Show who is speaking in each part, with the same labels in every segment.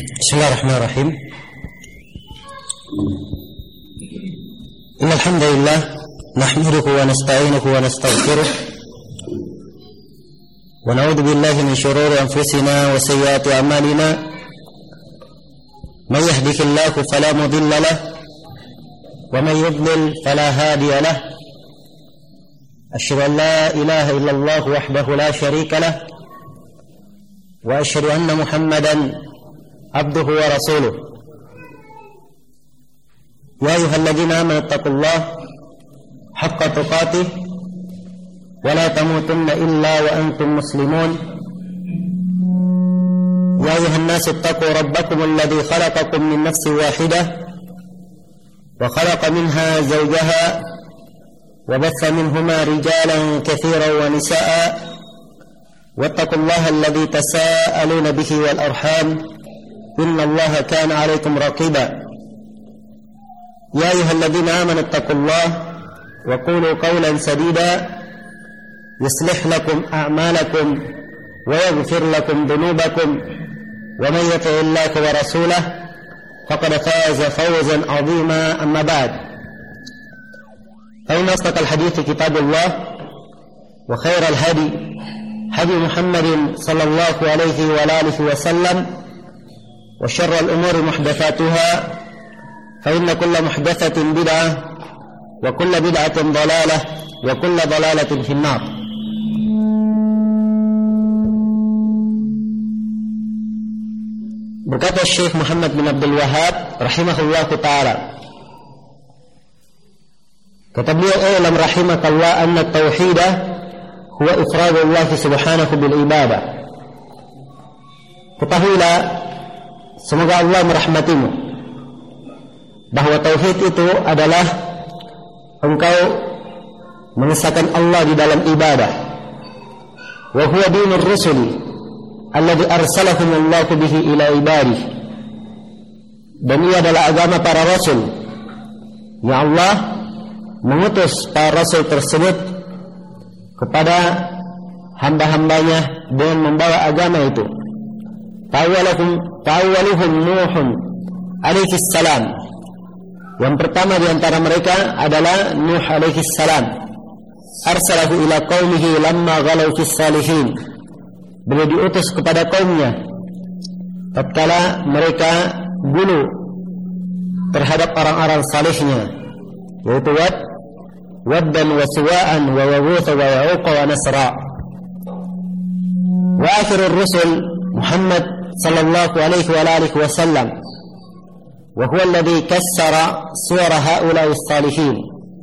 Speaker 1: Bismillahirrahmanirrahim. Innal hamdalillah nahmaduhu wa nasta'inuhu wa nastaghfiruh wa na'udzu billahi min shururi anfusina wa sayyiati a'malina. May yahdihillahu fala mudilla lahu wa may yudlil fala hadiya lahu. Asyhadu an la ilaha illallah wahdahu la syarika lahu wa asyhadu anna Muhammadan abduhu wa rasuluh. Ya ayyuhalladzina amanu taqullaha haqqa tuqatih wa la tamutunna illa wa antum muslimun. Ya ayyuhan nasu ittaqu rabbakum alladzi khalaqakum min nafsin wahidah wa khalaqa minha zawjaha wa batha minhuma rijalan katsiran wa nisaa'a wattaqullaha alladzi tasaaluna bihi wal arham innallaha kana 'alaikum raqiba. Ya ayyuhalladzina amanu taqullaha wa qulu qawlan sadida yuslih lakum a'malakum wa yaghfir lakum dhunubakum wa man yuti'illaha wa rasulahu faqad faza fawzan 'azima. Amma ba'd. Fa inna asdaqal hadithi kitabullah wa khairal hadi hadi Muhammadin sallallahu alaihi wa alihi wa sallam wa syarrul umuri muhdatsatuha fa inna kulla muhdatsatin bid'ah wa kulla bid'atin dhalalah wa kulla dhalalatin finnar. Berkata Syekh Muhammad bin Abdul Wahhab rahimahullahu taala, kata beliau, "Alam rahimakallah anna tauhidah huwa ifradullah subhanahu bil ibadah." Ketahuilah, semoga Allah merahmatimu, bahwa tauhid itu adalah engkau mengesahkan Allah di dalam ibadah. Wa huwa dinur rusuli alladzi arsalahumullahu bihi ila ibadih. Dan ia adalah agama para rasul yang Allah mengutus para rasul tersebut kepada hamba-hambanya dengan membawa agama itu. Ta'awwaluhum Nuhun alaihi salam. Yang pertama di antara mereka adalah Nuh alaihi salam. Arsalahu ila qaumihi lamma ghalau fis salihin. Beliau diutus kepada kaumnya tatkala mereka gulu terhadap orang-orang salihnya, yaitu Waddan wa Suwa'an wa Yaghutha wa Ya'uqa wa Nasra. Wa akhirur rusul Muhammad sallallahu alaihi wa alihi wa sallam, wa huwa alladhi kassara suwara ha'ula'i salihin.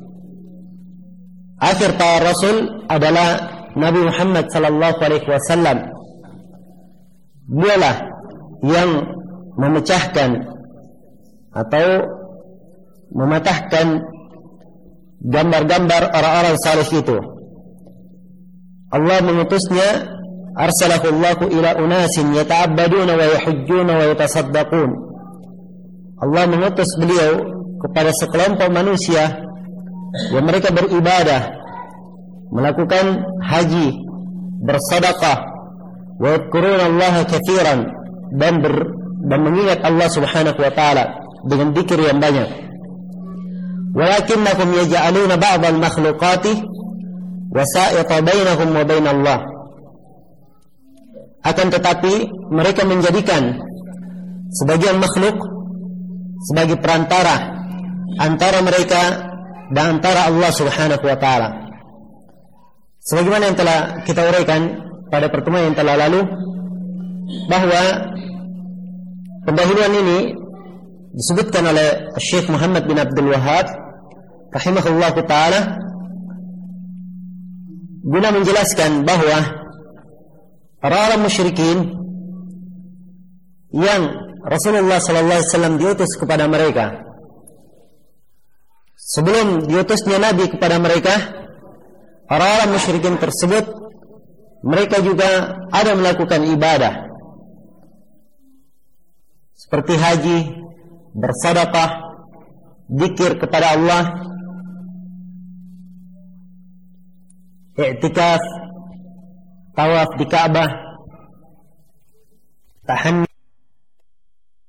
Speaker 1: Akhir para rasul adalah Nabi Muhammad sallallahu alaihi wasallam. Dialah yang memecahkan atau mematahkan gambar-gambar orang-orang saleh itu. Allah mengutusnya, arsalahu Allahu ila unasin yata'abbaduna wa yahujjuna wa yatasaddaqun. Allah mengutus beliau kepada sekelompok manusia yang mereka beribadah, melakukan haji, bersedekah, wa yadhkuruna Allah katsiran, dan mengingat Allah Subhanahu wa taala dengan zikir yang banyak. Walakinnakum yaj'aluna ba'd al-makhluqati wasa'ita bainahum wa bain Allah. Akan tetapi mereka menjadikan sebagian makhluk sebagai perantara antara mereka dan antara Allah Subhanahu wa taala. Sebagaimana yang telah kita uraikan pada pertemuan yang telah lalu, bahwa pendahuluan ini disebutkan oleh Syekh Muhammad bin Abdul Wahhab rahimahullah ta'ala guna menjelaskan bahwa orang-orang musyrikin yang Rasulullah sallallahu alaihi wasallam diutus kepada mereka, sebelum diutusnya Nabi kepada mereka, orang-orang musyrikin tersebut mereka juga ada melakukan ibadah seperti haji, bersedekah, zikir kepada Allah, i'tikaf, tawaf di Ka'bah, tahanni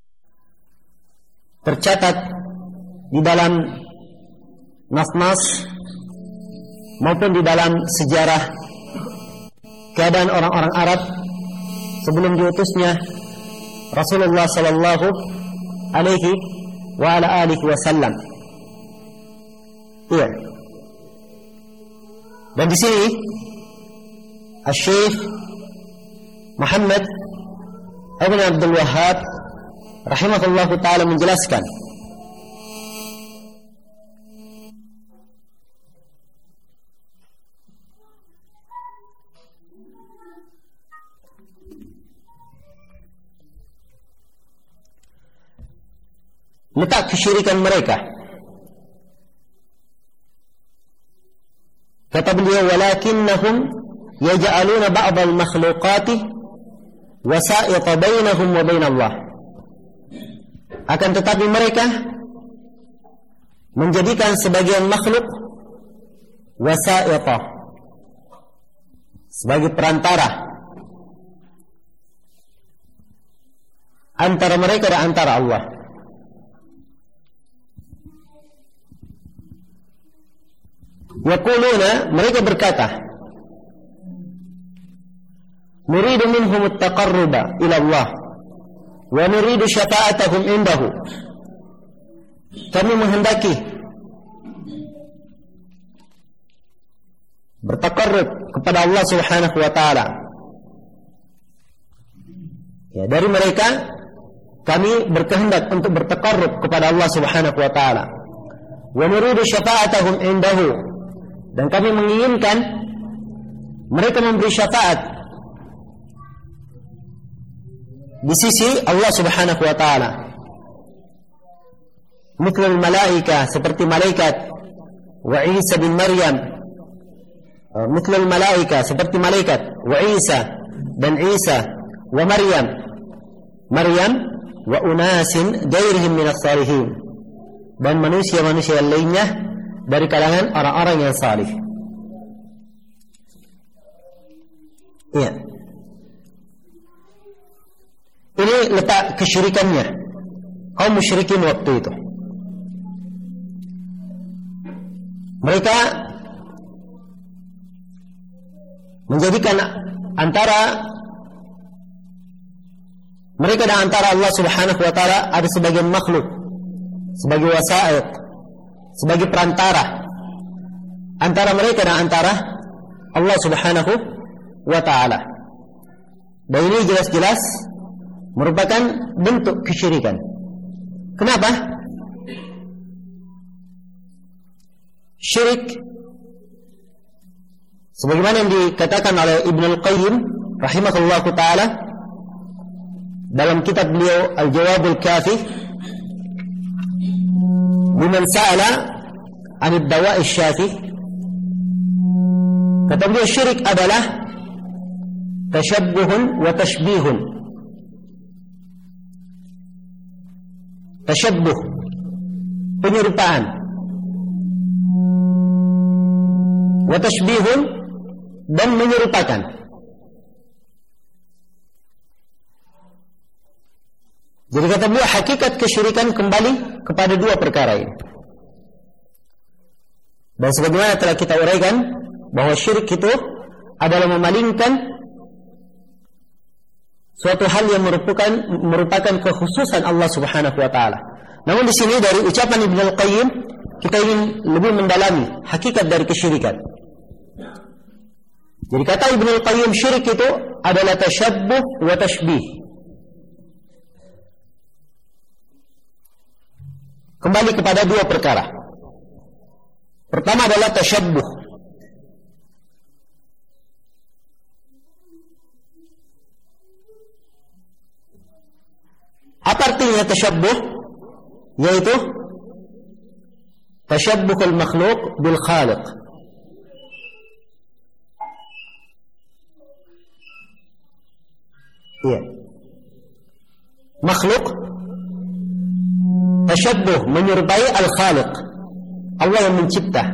Speaker 1: tercatat di dalam nas-nas maupun di dalam sejarah keadaan orang-orang Arab sebelum diutusnya Rasulullah sallallahu alaihi wa ala alihi wasallam. Iya. Dan di sini Syekh Muhammad Ibn Abdul Wahhab rahimahullahu taala menjelaskan letak kesyirikan mereka. Kata beliau, walakinnahum yaj'aluna ba'd al-makhluqati wasa'ita bainahum wa bain Allah. Akan tetapi mereka menjadikan sebagian makhluk wasa'ita, sebagai perantara antara mereka dan antara Allah. Yaquluna, mereka berkata, nuridu minhum at-taqarruba ila Allah wa nuridu syafa'atahum indahu. Kami menghendaki bertaqarrub kepada Allah Subhanahu wa taala. Ya, dari mereka kami berkehendak untuk bertaqarrub kepada Allah Subhanahu wa taala. Wa nuridu syafa'atahum indahu, dan kami menginginkan mereka memberi syafaat di sisi Allah Subhanahu wa taala. Mithlul malaika, seperti malaikat, wa Isa bin Maryam. Mithlul malaika, seperti malaikat, wa Isa dan Isa, wa Maryam wa unasin ghairihim minas salihin, dan manusia-manusia lainnya dari kalangan orang-orang yang salih. Iya. Ini letak kesyirikannya kaum musyrikin waktu itu. Mereka menjadikan mereka dan antara Allah Subhanahu wa taala ada sebagian makhluk, sebagai wasa'id, sebagai perantara antara mereka dan antara Allah Subhanahu wa taala. Dan ini jelas-jelas merupakan bentuk kesyirikan. Kenapa? Syirik sebagaimana yang dikatakan oleh Ibnu Al-Qayyim rahimahullahu taala dalam kitab beliau Al-Jawabul Kafi liman sa'ala 'an ad-dawa'i syafi. Kata beliau, syirik adalah tashabbuhun wa tashbihun. Tashabbuh, penyerupaan, wa tashbihun, dan menyerupakan. Jadi kata beliau, hakikat kesyirikan kembali kepada dua perkara ini. Dan sebagaimana telah kita uraikan bahwa syirik itu adalah memalingkan suatu hal yang merupakan kekhususan Allah Subhanahu wa taala. Namun di sini dari ucapan Ibnu Al-Qayyim kita ingin lebih mendalami hakikat dari kesyirikan. Jadi kata Ibnu Al-Qayyim, syirik itu adalah tashabbuh wa tashbih. Kembali kepada dua perkara. Pertama adalah tashabbuh. Apa artinya tashabbuh? Yaitu tashabbuhul makhluk bil khaliq. Iya. Makhluk tashabbuh, menyerupai al-khaliq, Allah yang mencipta,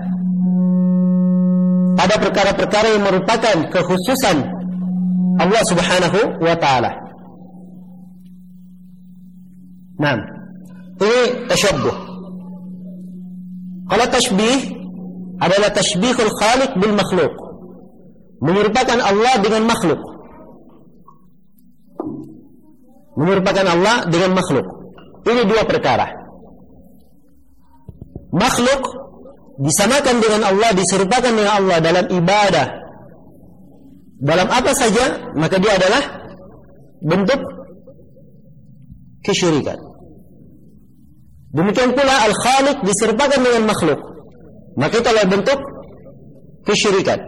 Speaker 1: pada perkara-perkara yang merupakan kekhususan Allah Subhanahu wa taala. Nah, Ini tasyabbuh. Kalau tashbih adalah tashbihul khaliq bil makhluk, menyerupakan Allah dengan makhluk. Menyerupakan Allah dengan makhluk. Ini dua perkara. Makhluk disamakan dengan Allah, diserupakan dengan Allah dalam ibadah, dalam apa saja, maka dia adalah bentuk kesyirikan. Demikian pula al-khaliq diserupakan dengan makhluk, maka itu adalah bentuk kesyirikan.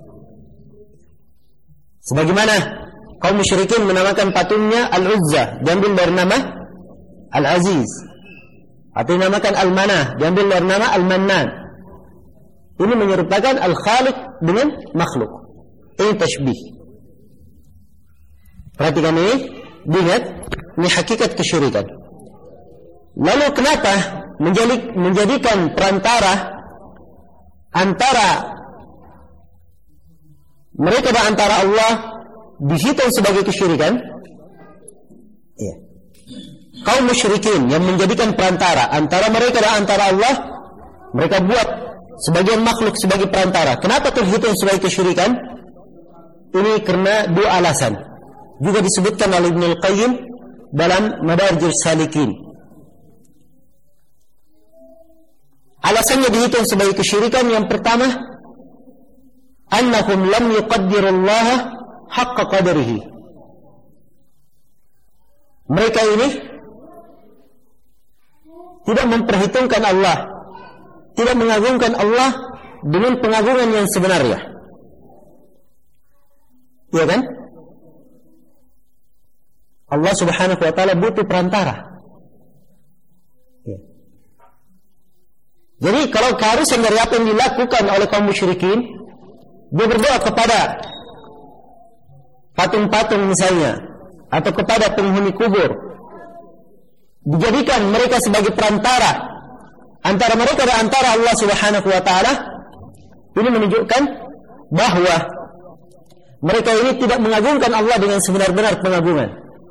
Speaker 1: Sebagaimana kaum musyrikin menamakan patungnya Al-Uzza, diambil dari nama Al-Aziz, atau dinamakan Al-Manah, diambil dari nama Al-Mannan. Ini menyerupakan Al-Khaliq dengan makhluk. Ini tashbih. Perhatikan ini, diingat, ini hakikat kesyirikan. Lalu kenapa menjadikan perantara antara mereka dan antara Allah dihitung sebagai kesyirikan? Iya. Kaum musyrikin yang menjadikan perantara antara mereka dan antara Allah, mereka buat sebagian makhluk sebagai perantara. Kenapa terhitung sebagai kesyirikan? Ini karena dua alasan. Juga disebutkan oleh Ibnu Al-Qayyim dalam Madarijus Salikin. Alasannya dihitung sebagai kesyirikan yang pertama, annahum lam yuqaddirullaha haqqa qadrihi. Mereka ini tidak memperhitungkan Allah, tidak mengagungkan Allah dengan pengagungan yang sebenarnya. Iya kan? Allah Subhanahu wa taala butuh perantara. Ya. Jadi kalau keharusan dari apa yang dilakukan oleh kaum musyrikin, dia berdoa kepada patung-patung misalnya, atau kepada penghuni kubur, dijadikan mereka sebagai perantara antara mereka dan antara Allah Subhanahu wa taala. Ini menunjukkan bahwa mereka ini tidak mengagungkan Allah dengan sebenar-benar pengagungan.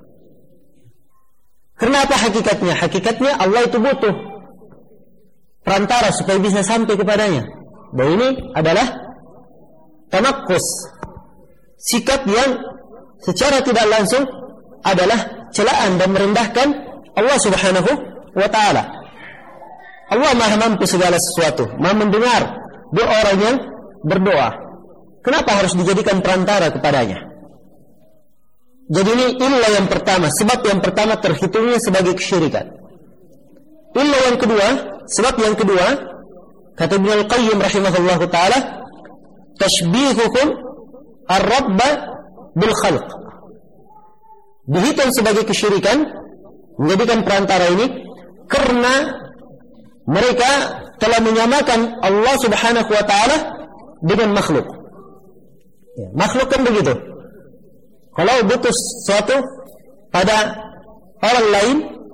Speaker 1: Kenapa hakikatnya? Hakikatnya Allah itu butuh perantara supaya bisa sampai kepadanya. Dan ini adalah tanakkus, sikap yang secara tidak langsung adalah celaan dan merendahkan Allah Subhanahu wa taala. Allah Maha mampu segala sesuatu, Maha mendengar doa orang yang berdoa. Kenapa harus dijadikan perantara kepadanya? Jadi inilah yang pertama, sebab yang pertama terhitungnya sebagai kesyirikan. Inilah yang kedua, sebab yang kedua, kata Ibnu Al-Qayyim rahimahullahu taala, tashbihuhum ar-rabba bil khalq. Dihitung sebagai kesyirikan, menjadikan perantara ini karena mereka telah menyamakan Allah Subhanahu wa taala dengan makhluk. Ya, makhluk kan begitu. Kalau butuh sesuatu pada orang lain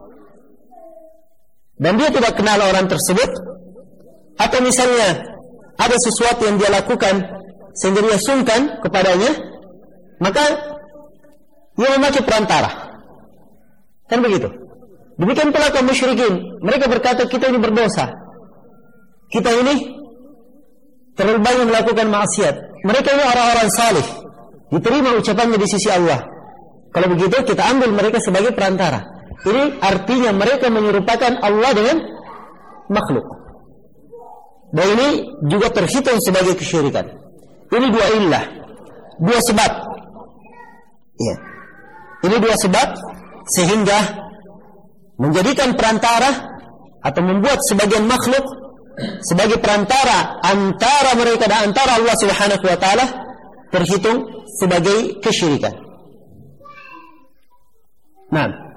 Speaker 1: dan dia tidak kenal orang tersebut, atau misalnya ada sesuatu yang dia lakukan sehingga dia sungkan kepadanya, maka dia memakai perantara. Kan begitu. Demikian pula kaum musyrikin, mereka berkata kita ini berdosa, kita ini terlalu banyak melakukan maksiat. Mereka ini orang-orang saleh, diterima ucapannya di sisi Allah. Kalau begitu kita ambil mereka sebagai perantara. Ini artinya mereka menyerupakan Allah dengan makhluk. Dan ini juga terhitung sebagai kesyirikan. Ini dua illah, dua sebab. Ya. Ini dua sebab sehingga menjadikan perantara atau membuat sebagian makhluk sebagai perantara antara mereka dan antara Allah Subhanahu wa taala terhitung sebagai kesyirikan. Nah,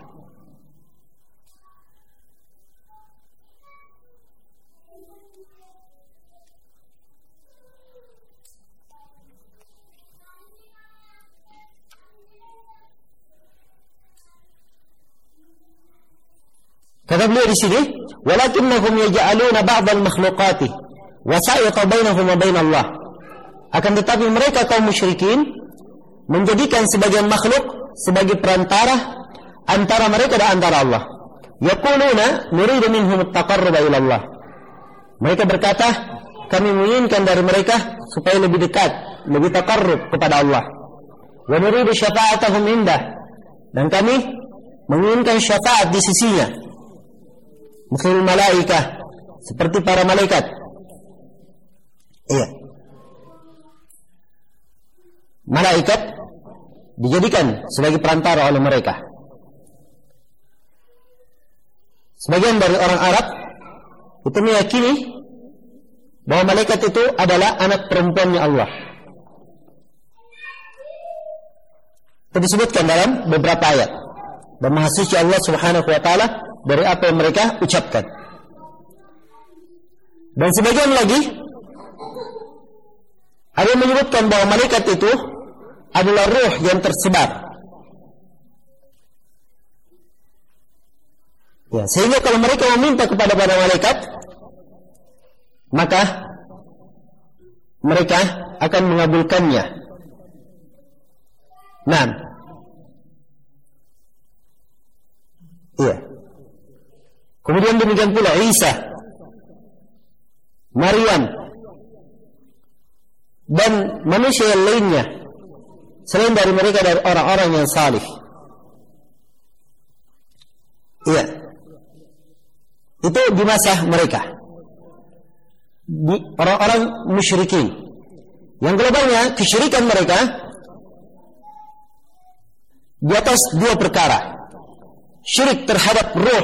Speaker 1: kata beliau di sini, walakinnahum yaj'aluna ba'dal makhluqati wasa'iqa bainahum wa bain Allah. Akan tetapi mereka kaum musyrikin menjadikan sebagian makhluk sebagai perantara antara mereka dan antara Allah. Yaquluna nuridu minhum at-taqarruba ila Allah. Mereka berkata, kami menginginkan dari mereka supaya lebih dekat, lebih taqarrub kepada Allah. Wa nuridu syafa'atahum indah, dan kami menginginkan syafaat di sisinya. Mithlul malaikah, seperti para malaikat. Iya. Malaikat dijadikan sebagai perantara oleh mereka. Sebagian dari orang Arab itu meyakini bahwa malaikat itu adalah anak perempuannya Allah. Itu disebutkan dalam beberapa ayat. Dan Maha Suci Allah Subhanahu wa taala dari apa yang mereka ucapkan. Dan sebagian lagi ada yang menyebutkan bahwa malaikat itu adalah ruh yang tersebar. Ya, sehingga kalau mereka meminta kepada para malaikat, maka mereka akan mengabulkannya. Nah, iya. Kemudian demikian pula Isa, Maryam, dan manusia yang lainnya selain dari mereka dari orang-orang yang salih. Iya. Itu di masa mereka, di orang-orang musyrikin. Yang globalnya kesyirikan mereka di atas dua perkara: syirik terhadap ruh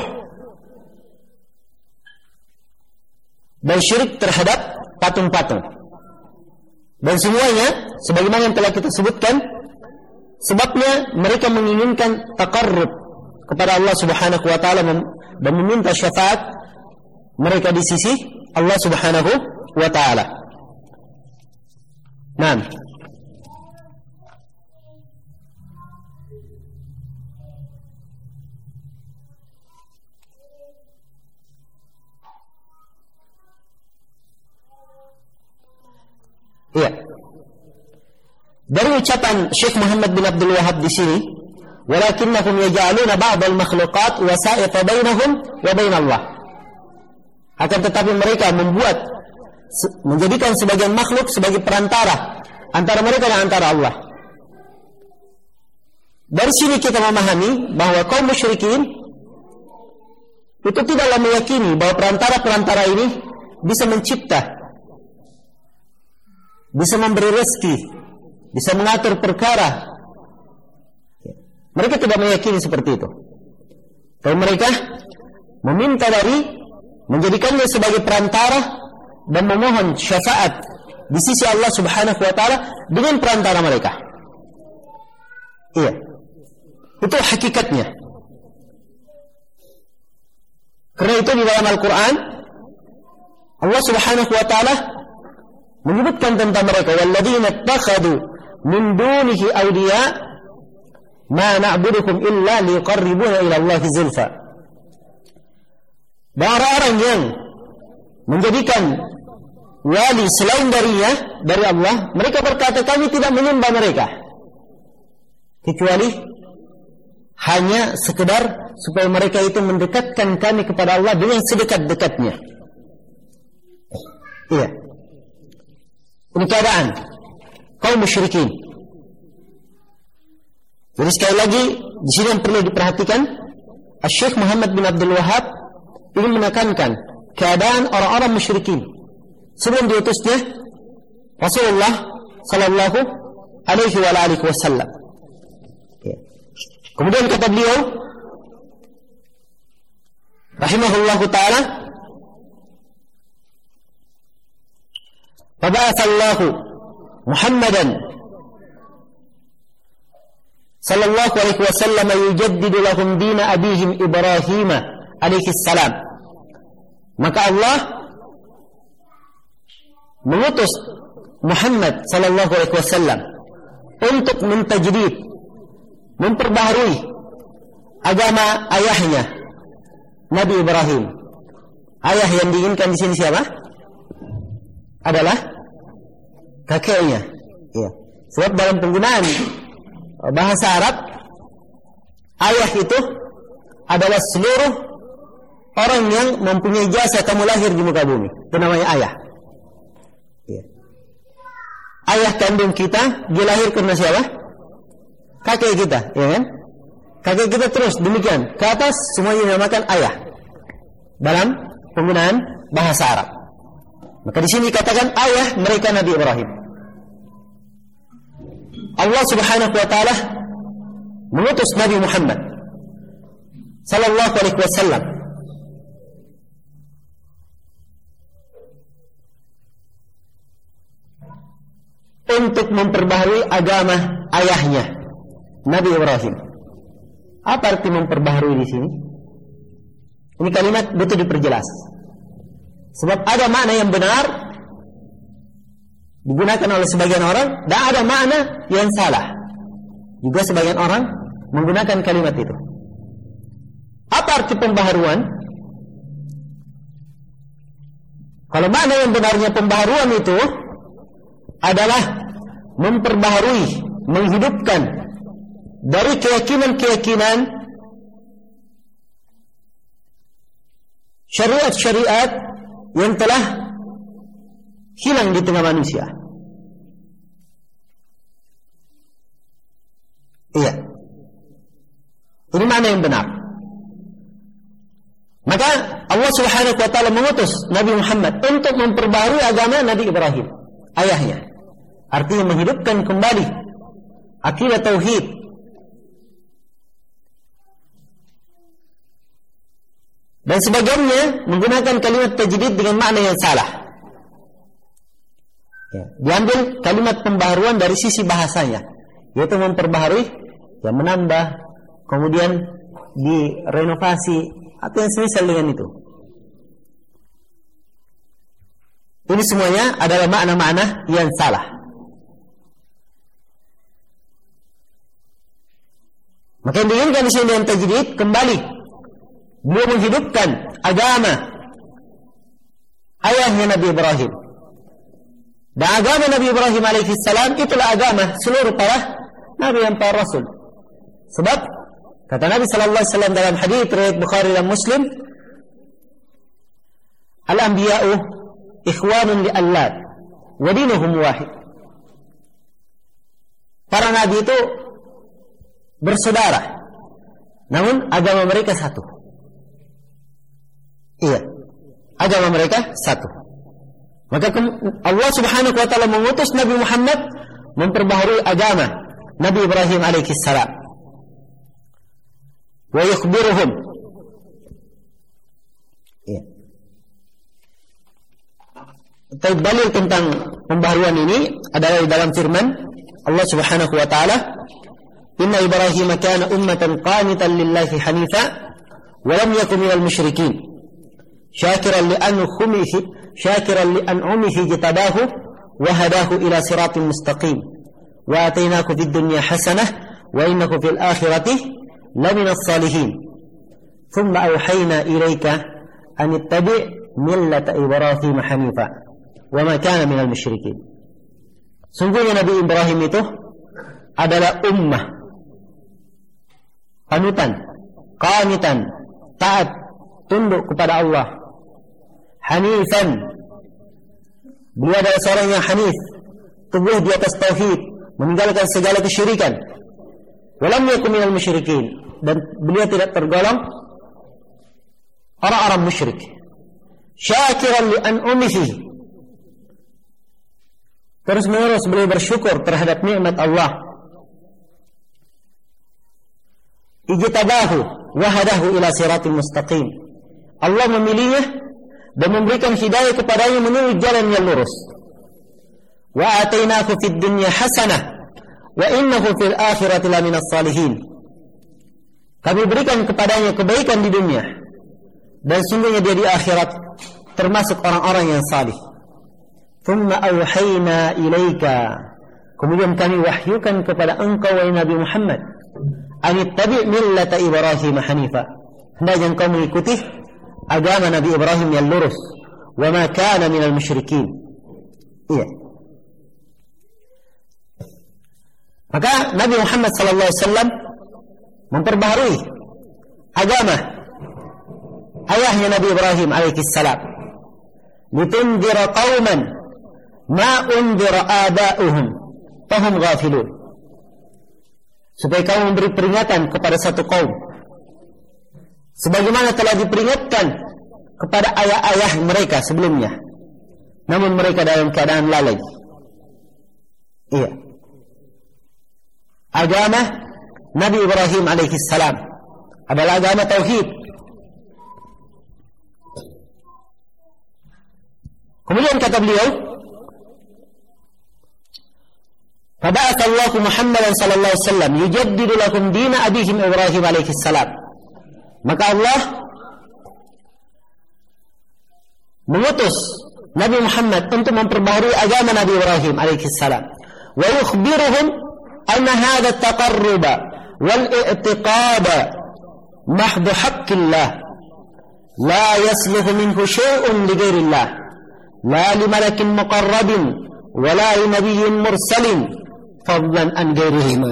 Speaker 1: dan syirik terhadap patung-patung. Dan semuanya sebagaimana yang telah kita sebutkan, sebabnya mereka menginginkan taqarrub kepada Allah Subhanahu wa taala dan meminta syafaat mereka di sisi Allah Subhanahu wa taala. Nah, iya. Dari ucapan Syekh Muhammad bin Abdul Wahhab di sini, walakinnahum yaj'aluna ba'd al-makhluqat wasa'ita bainahum wa bain Allah. Akan tetapi mereka menjadikan sebagian makhluk sebagai perantara antara mereka dan antara Allah. Dari sini kita memahami bahwa kaum musyrikin itu tidaklah meyakini bahwa perantara-perantara ini bisa mencipta, bisa memberi rezeki, bisa mengatur perkara. Mereka tidak meyakini seperti itu. Tapi mereka meminta menjadikannya sebagai perantara dan memohon syafaat di sisi Allah Subhanahu wa taala dengan perantara mereka. Iya. Itu hakikatnya. Karena itu di dalam Al-Quran Allah Subhanahu wa taala menyebutkan tentang mereka, walladzina ittakhadhu min dunihi awliya ma na'budukum illa liqarribuna ila Allahi zulfa. Dan orang-orang yang menjadikan wali selain darinya, dari Allah, mereka berkata kami tidak menyembah mereka kecuali hanya sekedar supaya mereka itu mendekatkan kami kepada Allah dengan sedekat-dekatnya. Iya. Ini keadaan kaum musyrikin. Jadi sekali lagi di sini yang perlu diperhatikan, Syekh Muhammad bin Abdul Wahhab ingin menekankan keadaan orang-orang musyrikin sebelum diutusnya Rasulullah sallallahu alaihi wa alihi wasallam. Kemudian kata beliau rahimahullahu taala, faba'athallahu Muhammadan sallallahu alaihi wasallam yujaddidu lahum dina abihim Ibrahim alaihi salam. Maka Allah mengutus Muhammad sallallahu alaihi wasallam untuk mentajdid, memperbaharui agama ayahnya Nabi Ibrahim. Ayah yang diinginkan di sini siapa? Adalah kakeknya. Ya. Sebab dalam penggunaan bahasa Arab, ayah itu adalah seluruh orang yang mempunyai jasa kamu lahir di muka bumi. Itu namanya ayah. Ya. Ayah kandung kita, dia lahir karena siapa? Kakek kita, ya kan? Kakek kita terus demikian. Ke atas semuanya dinamakan ayah dalam penggunaan bahasa Arab. Maka di sini katakan ayah mereka Nabi Ibrahim. Allah Subhanahu wa taala mengutus Nabi Muhammad sallallahu alaihi wasallam untuk memperbaharui agama ayahnya Nabi Ibrahim. Apa arti memperbaharui di sini? Ini kalimat butuh diperjelas. Sebab ada makna yang benar digunakan oleh sebagian orang dan ada makna yang salah. Juga sebagian orang menggunakan kalimat itu. Apa arti pembaharuan? Kalau makna yang benarnya pembaharuan itu adalah memperbaharui, menghidupkan dari keyakinan-keyakinan syariat-syariat yang telah hilang di tengah manusia. Iya. Ini makna yang benar. Maka Allah Subhanahu wa taala mengutus Nabi Muhammad untuk memperbaharui agama Nabi Ibrahim, ayahnya. Artinya menghidupkan kembali akidah tauhid. Dan sebagiannya menggunakan kalimat tajdid dengan makna yang salah. Ya, diambil kalimat pembaharuan dari sisi bahasanya, yaitu memperbaharui, ya menambah, kemudian direnovasi atau yang semisal dengan itu. Ini semuanya adalah makna-makna yang salah. Maka yang diinginkan di sini dengan tajdid kembali, beliau menghidupkan agama ayahnya Nabi Ibrahim. Dan agama Nabi Ibrahim alaihissalam itulah agama seluruh para nabi dan para rasul. Sebab kata Nabi sallallahu alaihi wasallam dalam hadis riwayat Bukhari dan Muslim, al-anbiya'u ikhwanun li'allad wa dinuhum wahid. Para nabi itu bersaudara, namun agama mereka satu. Iya, agama mereka satu. Maka Allah Subhanahu wa taala mengutus Nabi Muhammad memperbaharui agama Nabi Ibrahim alaihi salam. Wa yukhbiruhum. Iya. Dalil tentang pembaharuan ini adalah di dalam firman Allah Subhanahu wa taala, "Inna Ibrahim kana ummatan qanitan lillahi hanifa wa lam yakun minal musyrikin." Syakiran li'an'umihi jitabahu wa hadahu ila siratin mustaqim wa atainahu fid dunya hasanah wa innahu fil akhirati laminas salihin thumma awhayna ilayka an ittabi' millata Ibrahim hanifa wa ma kana minal musyrikin. Sungguhnya Nabi Ibrahim itu adalah ummah panutan, qanitan, taat, tunduk kepada Allah. Hanifan, beliau adalah seorang yang hanif, teguh di atas tauhid, meninggalkan segala kesyirikan. Walam yakun minal musyrikin, dan beliau tidak tergolong orang-orang musyrik. Syakiran li an'umihi, terus menerus beliau bersyukur terhadap nikmat Allah. Ijtabahu wa hadahu ila siratil mustaqim, Allah memilihnya dan memberikan hidayah kepadanya menuju jalan yang lurus. Wa atainahu fid dunya hasanah wa innahu fil akhirati laminas salihin. Kami berikan kepadanya kebaikan di dunia dan sungguhnya dia di akhirat termasuk orang-orang yang salih. Thumma awhayna ilaika, kemudian kami wahyukan kepada engkau wahai Nabi Muhammad, anittabi' millata Ibrahim hanifa, hendaknya engkau mengikuti agama Nabi Ibrahim yang lurus, wa ma kana minal musyrikin. Iya. Maka Nabi Muhammad sallallahu alaihi wasallam memperbaharui agama ayahnya Nabi Ibrahim alaihissalam. Litundira qauman ma undira aba'uhum fahum ghafilun. Supaya kamu memberi peringatan kepada satu kaum sebagaimana telah diperingatkan kepada ayah-ayah mereka sebelumnya, namun mereka dalam keadaan lalai. Iya. Agama Nabi Ibrahim alaihissalam adalah agama tauhid. Kemudian kata beliau, "Faba'atha Allah Muhammadan sallallahu alaihi wasallam yujaddidu lakum dina abihim Ibrahim alaihissalam." Maka Allah mengutus Nabi Muhammad untuk memperbaharui agama Nabi Ibrahim alaihissalam. Wa yukhbiruhum anna hadha at-taqarruba wal i'tiqada mahdhu haqqillah la yasluhu minhu syai'un li ghairillah la li malakin muqarrabin wa la li nabiyyin mursalin fadlan an ghairihima.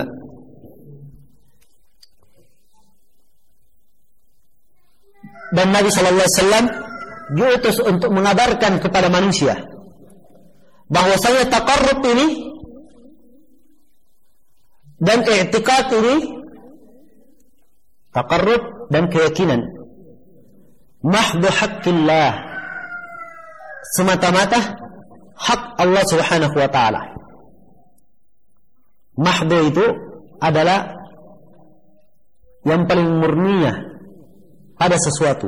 Speaker 1: Dan Nabi sallallahu alaihi wasallam diutus untuk mengabarkan kepada manusia bahwasanya taqarrub ini dan i'tiqad ini, taqarrub dan keyakinan, mahdhu haqqillah, semata-mata hak Allah Subhanahu wa taala. Mahdhu itu adalah yang paling murninya pada sesuatu.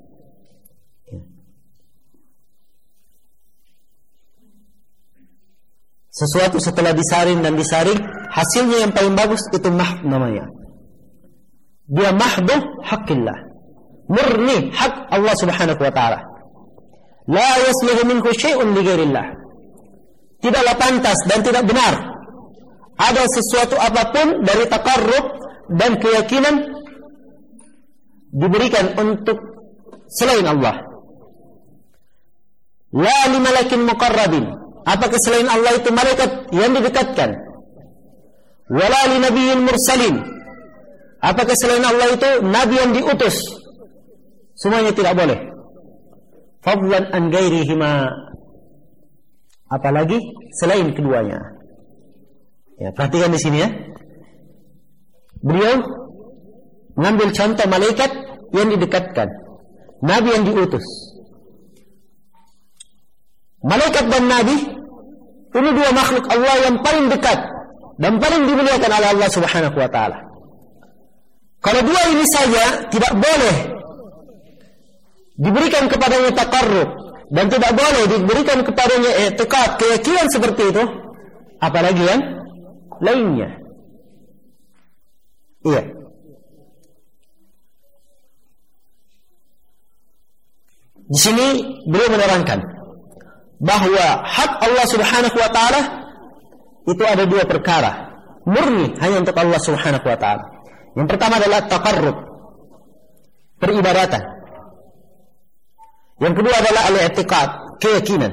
Speaker 1: Sesuatu setelah disaring dan disaring, hasilnya yang paling bagus itu mahd namanya. Dia mahdhu haqqillah, murni hak Allah Subhanahu wa taala. La yasluhu minhu syai'un li ghairillah. Tidaklah pantas dan tidak benar ada sesuatu apapun dari taqarrub dan keyakinan diberikan untuk selain Allah. La li malakin muqarrabin. Apakah selain Allah itu malaikat yang didekatkan? Wala li nabiyyin mursalin. Apakah selain Allah itu nabi yang diutus? Semuanya tidak boleh. Fadlan an ghairihima. Apalagi selain keduanya. Ya, perhatikan di sini ya. Beliau mengambil contoh malaikat yang didekatkan, nabi yang diutus. Malaikat dan nabi ini dua makhluk Allah yang paling dekat dan paling dimuliakan oleh Allah Subhanahu wa taala. Kalau dua ini saja tidak boleh diberikan kepadanya taqarrub dan tidak boleh diberikan kepadanya i'tiqad, keyakinan seperti itu, apalagi yang lainnya. Iya. Di sini beliau menerangkan bahwa hak Allah Subhanahu wa taala itu ada dua perkara, murni hanya untuk Allah Subhanahu wa taala. Yang pertama adalah taqarrub, peribadatan. Yang kedua adalah al-i'tiqad, keyakinan.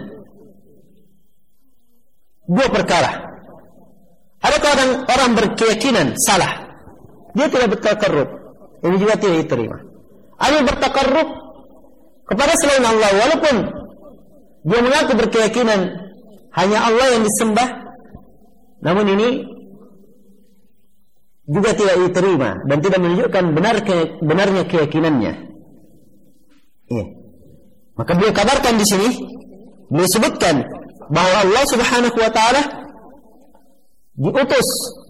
Speaker 1: Dua perkara. Adakah orang berkeyakinan salah, dia tidak bertaqarrub, ini juga tidak diterima. Ada yang bertaqarrub kepada selain Allah, walaupun dia mengaku berkeyakinan hanya Allah yang disembah, namun ini juga tidak diterima dan tidak menunjukkan benarnya keyakinannya. Iya. Maka beliau kabarkan di sini, beliau sebutkan bahwa Allah Subhanahu wa taala diutus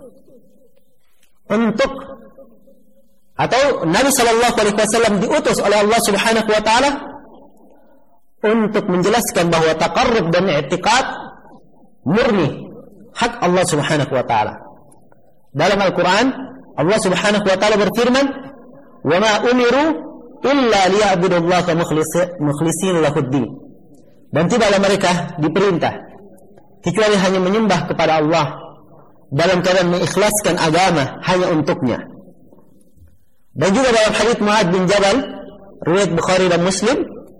Speaker 1: untuk, atau Nabi sallallahu alaihi wasallam diutus oleh Allah Subhanahu wa taala untuk menjelaskan bahwa taqarrub dan i'tiqad murni hak Allah Subhanahu wa taala. Dalam Al-Qur'an Allah Subhanahu wa taala berfirman, "Wa ma umiru illa liya'budullaha mukhlishina lahud-din." Dan tidaklah mereka diperintah kecuali hanya menyembah kepada Allah dalam keadaan mengikhlaskan agama hanya untuknya. Dan juga dalam hadits Mu'adz bin Jabal riwayat Bukhari dan Muslim,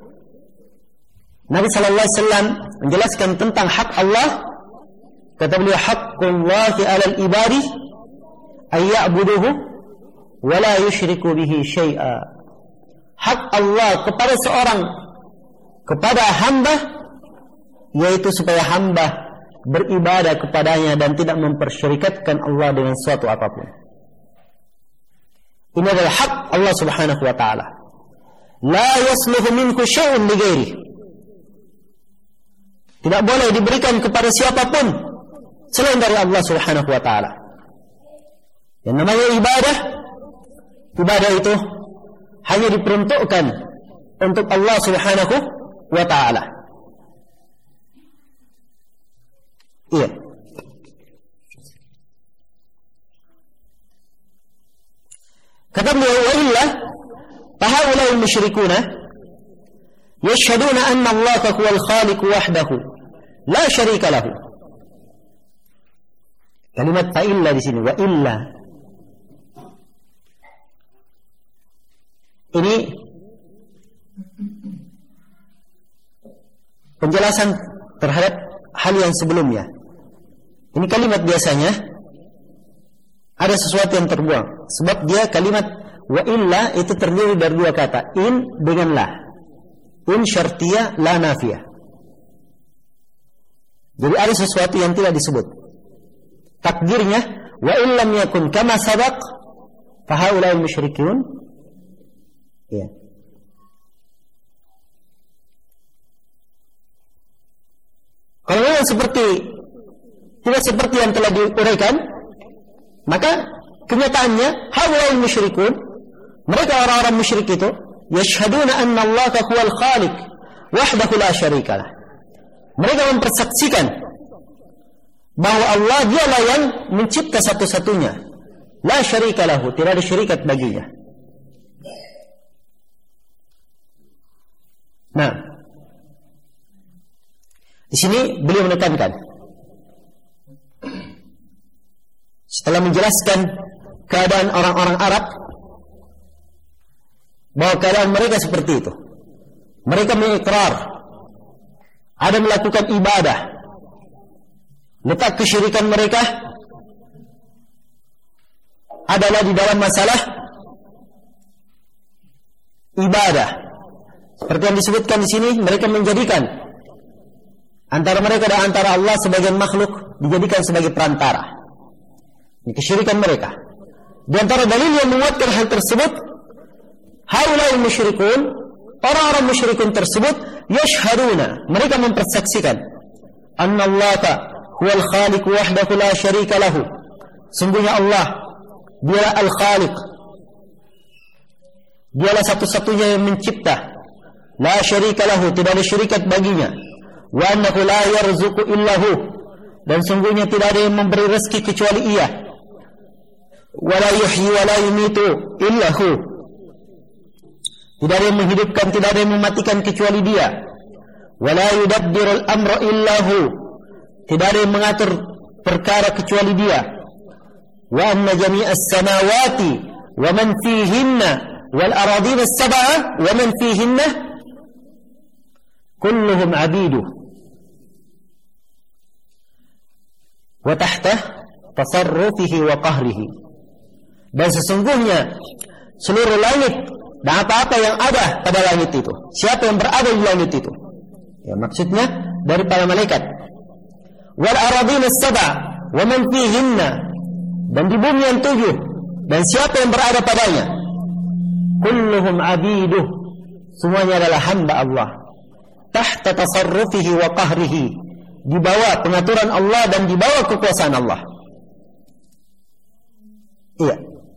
Speaker 1: Nabi sallallahu alaihi wasallam menjelaskan tentang hak Allah. Kata beliau, "Haqqullahi 'alal ibadi ay ya'buduhu wa la yusyriku bihi syai'a." hak Allah kepada hamba, yaitu supaya hamba beribadah kepadanya dan tidak mempersyirikatkan Allah dengan suatu apapun. Ini adalah hak Allah Subhanahu wa ta'ala. La yasluhu minku syai'un li ghairi. Tidak boleh diberikan kepada siapapun selain dari Allah Subhanahu wa ta'ala. Yang namanya ibadah itu hanya diperuntukkan untuk Allah Subhanahu wa ta'ala. Iya. Kata beliau, wa illa fahaula'il musyrikuna yashhaduna anna Allah huwal khaliq wahdahu la syarika lahu. Kalimat fa illa di sini, wa illa. Ini penjelasan terhadap hal yang sebelumnya. Ini kalimat biasanya ada sesuatu yang terbuang, sebab dia kalimat wa illa itu terdiri dari dua kata, in dengan la. In syartiyah, la nafiyah. Jadi ada sesuatu yang tidak disebut. Takdirnya wa illam yakun kama sabaq fa haula'il musyrikun. Ya. Kalau memang tidak seperti yang telah diuraikan, maka kenyataannya haula'il musyrikun, mereka orang-orang musyrik itu yashhaduna anna Allah huwal khaliq wahdahu la syarika lah. Mereka mempersaksikan bahwa Allah dialah yang mencipta satu-satunya, la syarika lahu, tidak ada syarikat baginya. Nah, di sini beliau menekankan setelah menjelaskan keadaan orang-orang Arab bahwa keadaan mereka seperti itu. Mereka mengikrar ada melakukan ibadah. Letak kesyirikan mereka adalah di dalam masalah ibadah. Seperti yang disebutkan di sini, mereka menjadikan antara mereka dan antara Allah sebagian makhluk dijadikan sebagai perantara. Ini kesyirikan mereka. Di antara dalil yang menguatkan hal tersebut, haula'il musyrikun, orang-orang musyrikun tersebut yashhaduna, mereka mempersaksikan anna Allah huwal khaliq wahdahu la syarika lahu. Sungguhnya Allah dialah al-khaliq, dialah satu-satunya yang mencipta, la syarika lahu, tidak ada syarikat baginya, wa annahu la yarzuqu illahu, dan sungguhnya tidak ada yang memberi rezeki kecuali Ia, wa la yuhyi wa la yumitu illahu, tidak ada yang menghidupkan, tidak ada yang mematikan kecuali Dia, wa la yudabbirul amra illahu, tidak ada yang mengatur perkara kecuali Dia, wa anna jami'as samawati wa man fihinna wal aradina as-sab'a wa man fihinna kulluhum abiduh wa tahta tasarrufihi wa qahrihi. Dan sesungguhnya seluruh langit dan apa-apa yang ada pada langit itu, siapa yang berada di langit itu, ya maksudnya dari para malaikat, wal aradina as-sab'a wa man fihinna, dan di bumi yang 7 dan siapa yang berada padanya, kulluhum abiduh, semuanya adalah hamba Allah, tahta tasarrufihi wa qahrihi, di bawah pengaturan Allah dan di bawah kekuasaan Allah. Iya.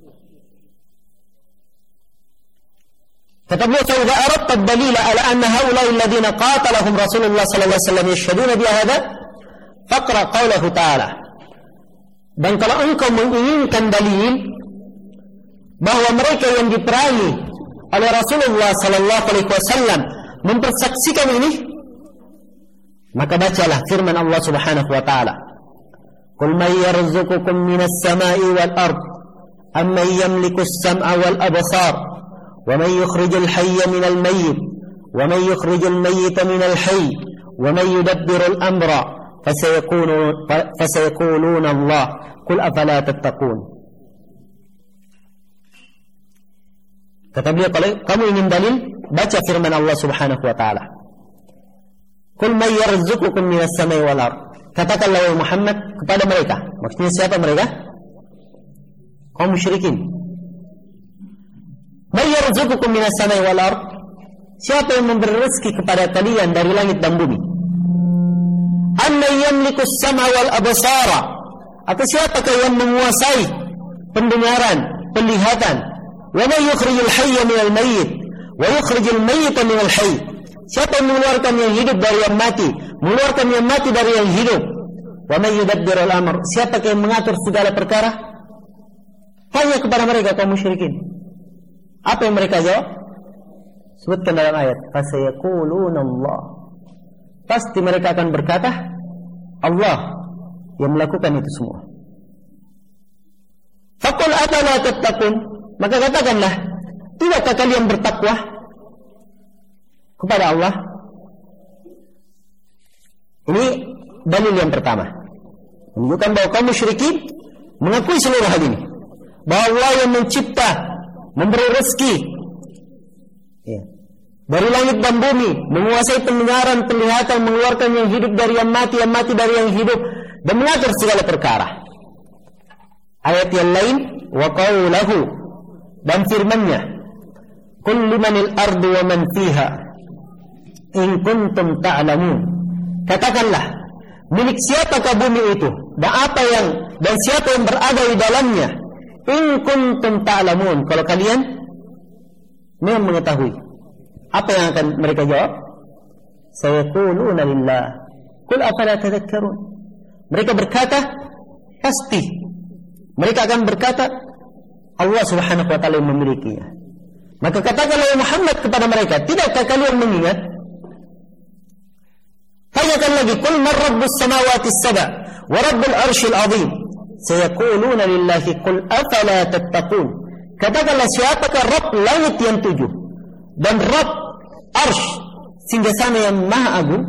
Speaker 1: Kata beliau, "Fa aradta ad-dalila ala anna haula'i alladhina qatalahum Rasulullah sallallahu alaihi wasallam yashhaduna bi hadha, faqra qawlahu ta'ala." Dan kalau engkau menginginkan dalil bahwa mereka yang diperangi oleh Rasulullah sallallahu alaihi wasallam mempersaksikan ini, maka bacalah firman Allah Subhanahu wa taala, "Qul may yarzuqukum minas sama'i wal ard, amman yamliku as-sam'a wal absar, wa man yukhrijul hayya minal mayyit, wa man yukhrijul mayyita minal hayy, wa man yudabbiru al-amra, fasayaquluna Allah, qul afala tattaqun." Kata beliau, kalau kamu ingin dalil, baca firman Allah Subhanahu wa taala. Qul may yarzuqukum minas samai wal ard. Katakanlah wahai Muhammad kepada mereka. Maksudnya siapa mereka? Kaum musyrikin. May yarzuqukum minas samai wal ard. Siapa yang memberi rezeki kepada kalian dari langit dan bumi? Amman yamliku as-sam'a wal absara. Atau siapakah yang menguasai pendengaran, penglihatan? Wa may yukhrijul hayya minal mayyit wa yukhrijul mayyita minal hayy. Siapa yang mengeluarkan yang hidup dari yang mati, mengeluarkan yang mati dari yang hidup? Wa may yudabbirul amr. Siapakah yang mengatur segala perkara? Tanya kepada mereka kaum musyrikin. Apa yang mereka jawab? Sebutkan dalam ayat, fasayaquluna Allah. Pasti mereka akan berkata, Allah yang melakukan itu semua. Faqul afala tattaqun. Maka katakanlah, tidakkah kalian bertakwa kepada Allah? Ini dalil yang pertama, menunjukkan bahwa kaum musyrikin mengakui seluruh hal ini, bahwa Allah yang mencipta, memberi rezeki, dari langit dan bumi, menguasai pendengaran, penglihatan, mengeluarkan yang hidup dari yang mati dari yang hidup, dan mengatur segala perkara. Ayat yang lain, wa qawlahu, dan firman-Nya, qul limanil ardu wa man fiha in kuntum ta'lamun. Katakanlah, milik siapakah bumi itu, dan siapa yang berada di dalamnya, in kuntum ta'lamun, kalau kalian memang mengetahui. Apa yang akan mereka jawab? Sayaquluna lillah. Qul afala tadhakkarun. Mereka berkata, pasti mereka akan berkata, Allah Subhanahu wa taala yang memilikinya. Maka katakanlah Muhammad kepada mereka, tidakkah kalian mengingat? Tanyakan lagi, qul man rabbus samawati as-sab' wa rabbul arsyil 'azim. Sayaquluna lillahi qul afala tattaqun. Katakanlah, siapakah Rabb langit yang 7 dan Rabb Arsh singgasana yang maha agung?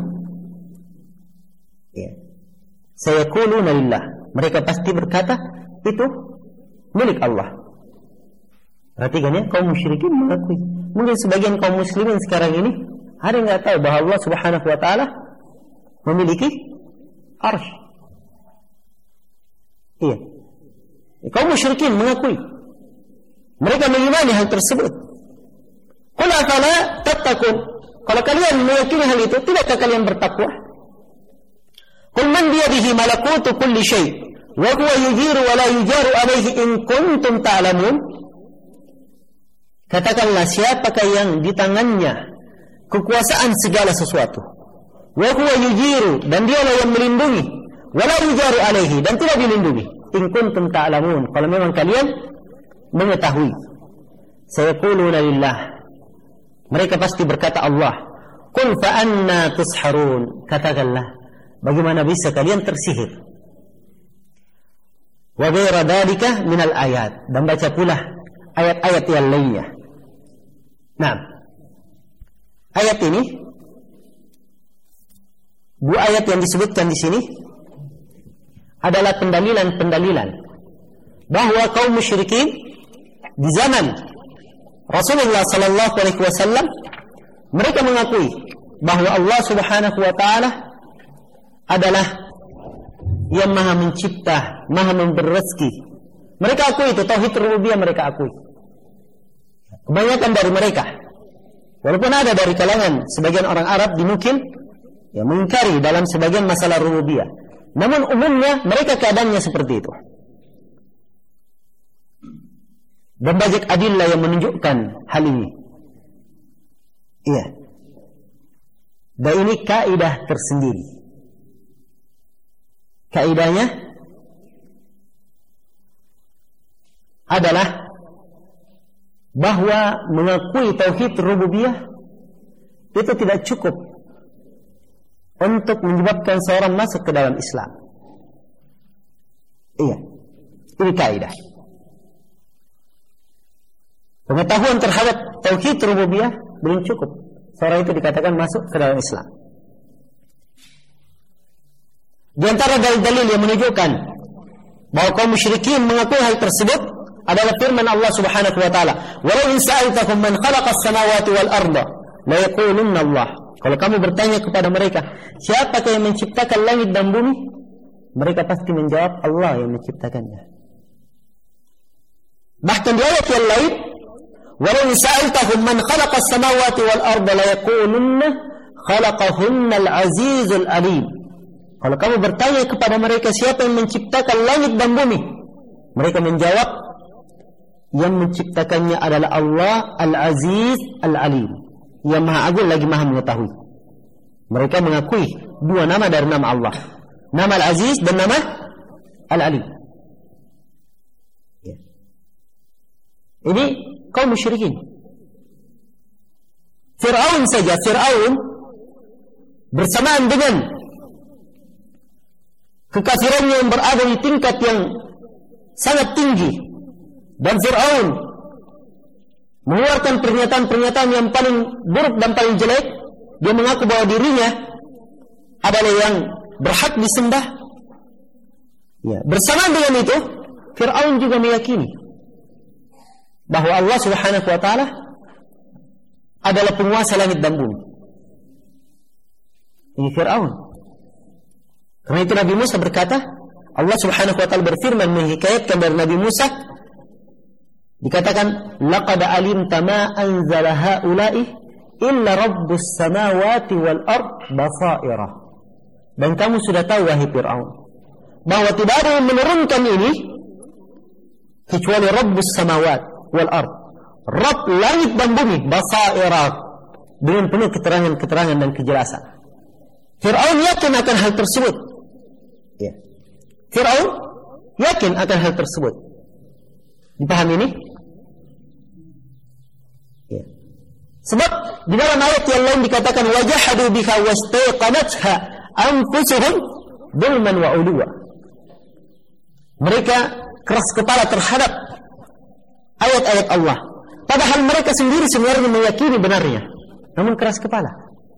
Speaker 1: Sayaquluna lillah. Mereka pasti berkata itu milik Allah. Perhatikan ya, kaum musyrikin mengakui. Mungkin sebagian kaum muslimin sekarang ini ada yang nggak tahu bahwa Allah Subhanahu wa taala memiliki Arsh. Iya. Kaum musyrikin mengakui. Mereka mengimani hal tersebut. Qul afala tattaqun. Kalau kalian meyakini hal itu, tidakkah kalian bertakwa? Qul man biyadihi malakutu kulli syai' wa huwa yujiru wa la yujaru alaihi in kuntum ta'lamun. Katakanlah, siapakah yang di tangannya kekuasaan segala sesuatu? Wa huwa yujiru, dan dialah yang melindungi, wa la yujaru alaihi, dan tidak dilindungi. In kuntum ta'lamun, kalau memang kalian mengetahui. Sayaquluna lillah. Mereka pasti berkata Allah. Qul fa anna tusharun. Katakanlah, bagaimana bisa kalian tersihir? Wa ghaira dzalika minal ayat. Dan baca pula ayat-ayat yang lainnya. Nah, ayat ini, dua ayat yang disebutkan di sini adalah pendalilan-pendalilan bahwa kaum musyrikin di zaman Rasulullah sallallahu alaihi wasallam mereka mengakui bahwa Allah Subhanahu wa taala adalah yang Maha mencipta, Maha memberi rezeki. Mereka akui itu, tauhid rububiyah mereka akui. Kebanyakan dari mereka, walaupun ada dari kalangan sebagian orang Arab dinukil yang mengingkari dalam sebagian masalah rububiyah, namun umumnya mereka keadaannya seperti itu. Dan banyak adillah yang menunjukkan hal ini. Iya. Dan ini kaidah tersendiri. Kaidahnya adalah bahwa mengakui tauhid rububiyah itu tidak cukup untuk menyebabkan seorang masuk ke dalam Islam. Iya. Ini kaidah. Pengetahuan terhadap tauhid rububiyah belum cukup seorang itu dikatakan masuk ke dalam Islam. Di antara dalil-dalil yang menunjukkan bahwa kaum musyrikin mengakui hal tersebut adalah firman Allah Subhanahu wa taala, "Wa in sa'altahum man khalaqa as-samawati wal arda la yaqulunna Allah." Kalau kamu bertanya kepada mereka, siapakah yang menciptakan langit dan bumi? Mereka pasti menjawab, Allah yang menciptakannya. Bahkan di ayat yang lain, "Wa in sa'altahum man khalaqa as-samawati wal arda la yaqulunna khalaqahunna al-'azizul alim." Kalau kamu bertanya kepada mereka siapa yang menciptakan langit dan bumi, mereka menjawab, yang menciptakannya adalah Allah Al-Aziz Al-Alim, yang Maha Agung lagi Maha Mengetahui. Mereka mengakui dua nama dari nama Allah, nama Al-Aziz dan nama Al-Alim. Ini kaum musyrikin. Fir'aun saja, Fir'aun bersamaan dengan kekafirannya yang berada di tingkat yang sangat tinggi, dan Fir'aun mengeluarkan pernyataan-pernyataan yang paling buruk dan paling jelek. Dia mengaku bahwa dirinya adalah yang berhak disembah. Ya, bersamaan dengan itu, Fir'aun juga meyakini bahwa Allah Subhanahu wa taala adalah penguasa langit dan bumi. Ini Fir'aun. Karena itu Nabi Musa berkata, Allah Subhanahu wa taala berfirman menghikayatkan dari Nabi Musa, dikatakan, "Laqad alimta ma anzala haula'i illa rabbus samawati wal ard basairah." Dan kamu sudah tahu wahai Fir'aun, bahwa tidak ada yang menurunkan ini kecuali Rabbus samawat wal ard, Rabb langit dan bumi, basairah, dengan penuh keterangan-keterangan dan kejelasan. Fir'aun yakin akan hal tersebut. Ya. Fir'aun yakin akan hal tersebut. Dipahami ini? Ya. Sebab di dalam ayat yang lain dikatakan, wajahadu biha wastaqanatha anfusuhum dzulman wa uluwa. Mereka keras kepala terhadap ayat-ayat Allah, padahal mereka sendiri sebenarnya meyakini benarnya, namun keras kepala.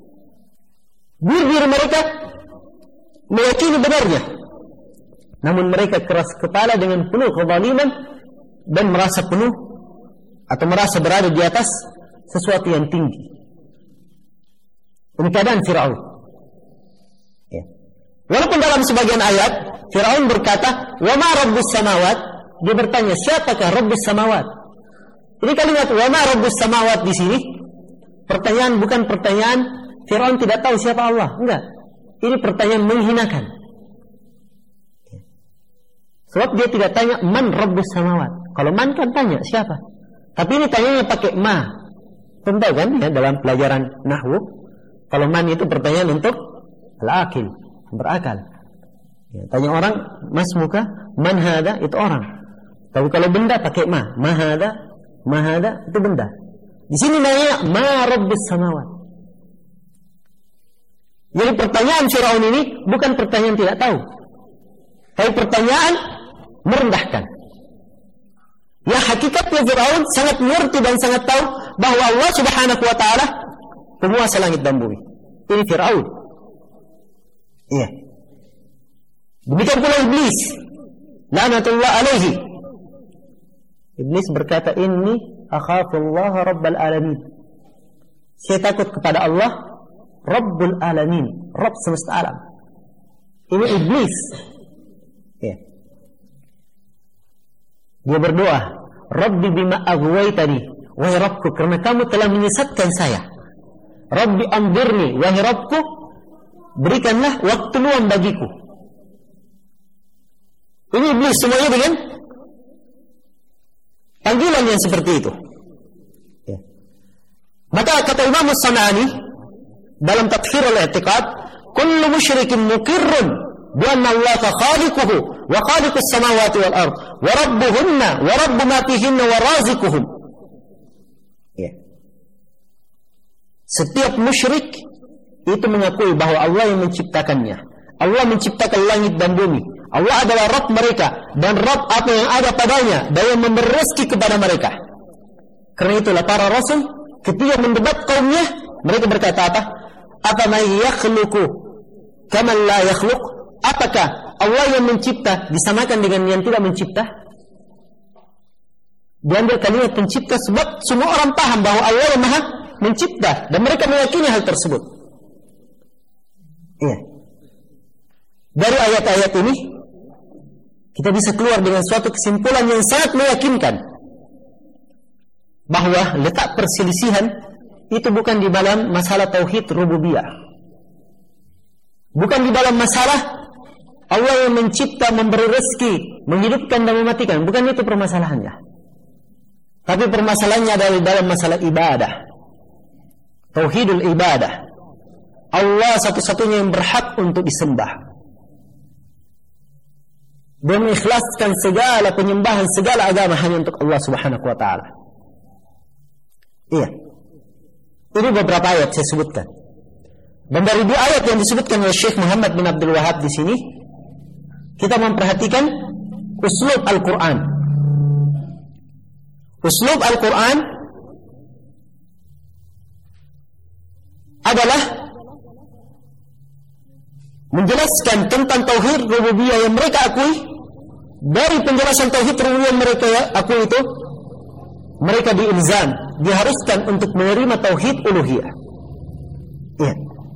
Speaker 1: Diri mereka meyakini benarnya, namun mereka keras kepala dengan penuh kezaliman dan merasa penuh atau merasa berada di atas sesuatu yang tinggi. Ini keadaan Fir'aun. Ya. Walaupun dalam sebagian ayat Fir'aun berkata, "Wa ma rabbus samawat?" Dia bertanya, siapakah Rabbus samawat? Ini kalimat "wa ma rabbus samawat" di sini pertanyaan, bukan pertanyaan Fir'aun tidak tahu siapa Allah, enggak. Ini pertanyaan menghinakan. Sebab dia tidak tanya man Rabbus samawat. Kalau man kan tanya siapa. Tapi ini tanyanya pakai ma. Tentu kan ya, dalam pelajaran nahwu, kalau man itu pertanyaan untuk al-akil, berakal. Ya, tanya orang, mas muka, man hada, itu orang. Tapi kalau benda pakai ma. Ma hada itu benda. Di sini nanya ma Rabbus samawat. Jadi pertanyaan Fir'aun ini bukan pertanyaan tidak tahu, tapi pertanyaan merendahkan. Ya, hakikatnya Fir'aun sangat mengerti dan sangat tahu bahwa Allah Subhanahu wa taala penguasa langit dan bumi. Ini Fir'aun. Iya. Demikian pula Iblis, laknatullah alaihi. Iblis berkata, "Inni akhafullaha rabbal alamin." Saya takut kepada Allah Rabbul alamin, Rabb semesta alam. Ini Iblis. Ya. Dia berdoa, "Rabbi bima aghwaytani." Wahai Rabbku, karena kamu telah menyesatkan saya. Rabbi anzirni, wahai Rabbku, berikanlah waktu luang bagiku. Ini Iblis semuanya dengan panggilan yang seperti itu. Ya. Maka kata Imam As-San'ani dalam Tadhhir al-I'tiqad, kullu musyrikin muqirrun bi anna Allah khaliquhu wa khaliqus samawati wal ard wa rabbuhunna wa rabbu ma fihinna wa razikuhum. Ya. Setiap musyrik itu mengakui bahwa Allah yang menciptakannya. Allah menciptakan langit dan bumi. Allah adalah Rabb mereka dan Rabb apa yang ada padanya dan yang memberi rezeki kepada mereka. Karena itulah para rasul ketika mendebat kaumnya, mereka berkata apa? Apa man yakhluqu kaman la yakhluq? Apakah Allah yang mencipta disamakan dengan yang tidak mencipta? diambil kalimat pencipta sebab semua orang paham bahwa Allah yang Maha mencipta dan mereka meyakini hal tersebut. Iya. Dari ayat-ayat ini kita bisa keluar dengan suatu kesimpulan yang sangat meyakinkan bahwa letak perselisihan itu bukan di dalam masalah tauhid rububiyah. Bukan di dalam masalah Allah yang mencipta, memberi rezeki, menghidupkan dan mematikan. Bukan itu permasalahannya. Tapi permasalahannya adalah dalam masalah ibadah. Tauhidul ibadah. Allah satu-satunya yang berhak untuk disembah. Dan mengikhlaskan segala penyembahan, segala agama hanya untuk Allah Subhanahu wa taala. Iya. Ini beberapa ayat saya sebutkan. Dan dari dua ayat yang disebutkan oleh Syekh Muhammad bin Abdul Wahab di sini, kita memperhatikan uslub Al-Quran. Uslub Al-Quran adalah menjelaskan tentang tauhid rububiyah yang mereka akui. Dari penjelasan tauhid rububiyah yang mereka akui itu, mereka diilzam, diharuskan untuk menerima tauhid uluhiyah. Iya.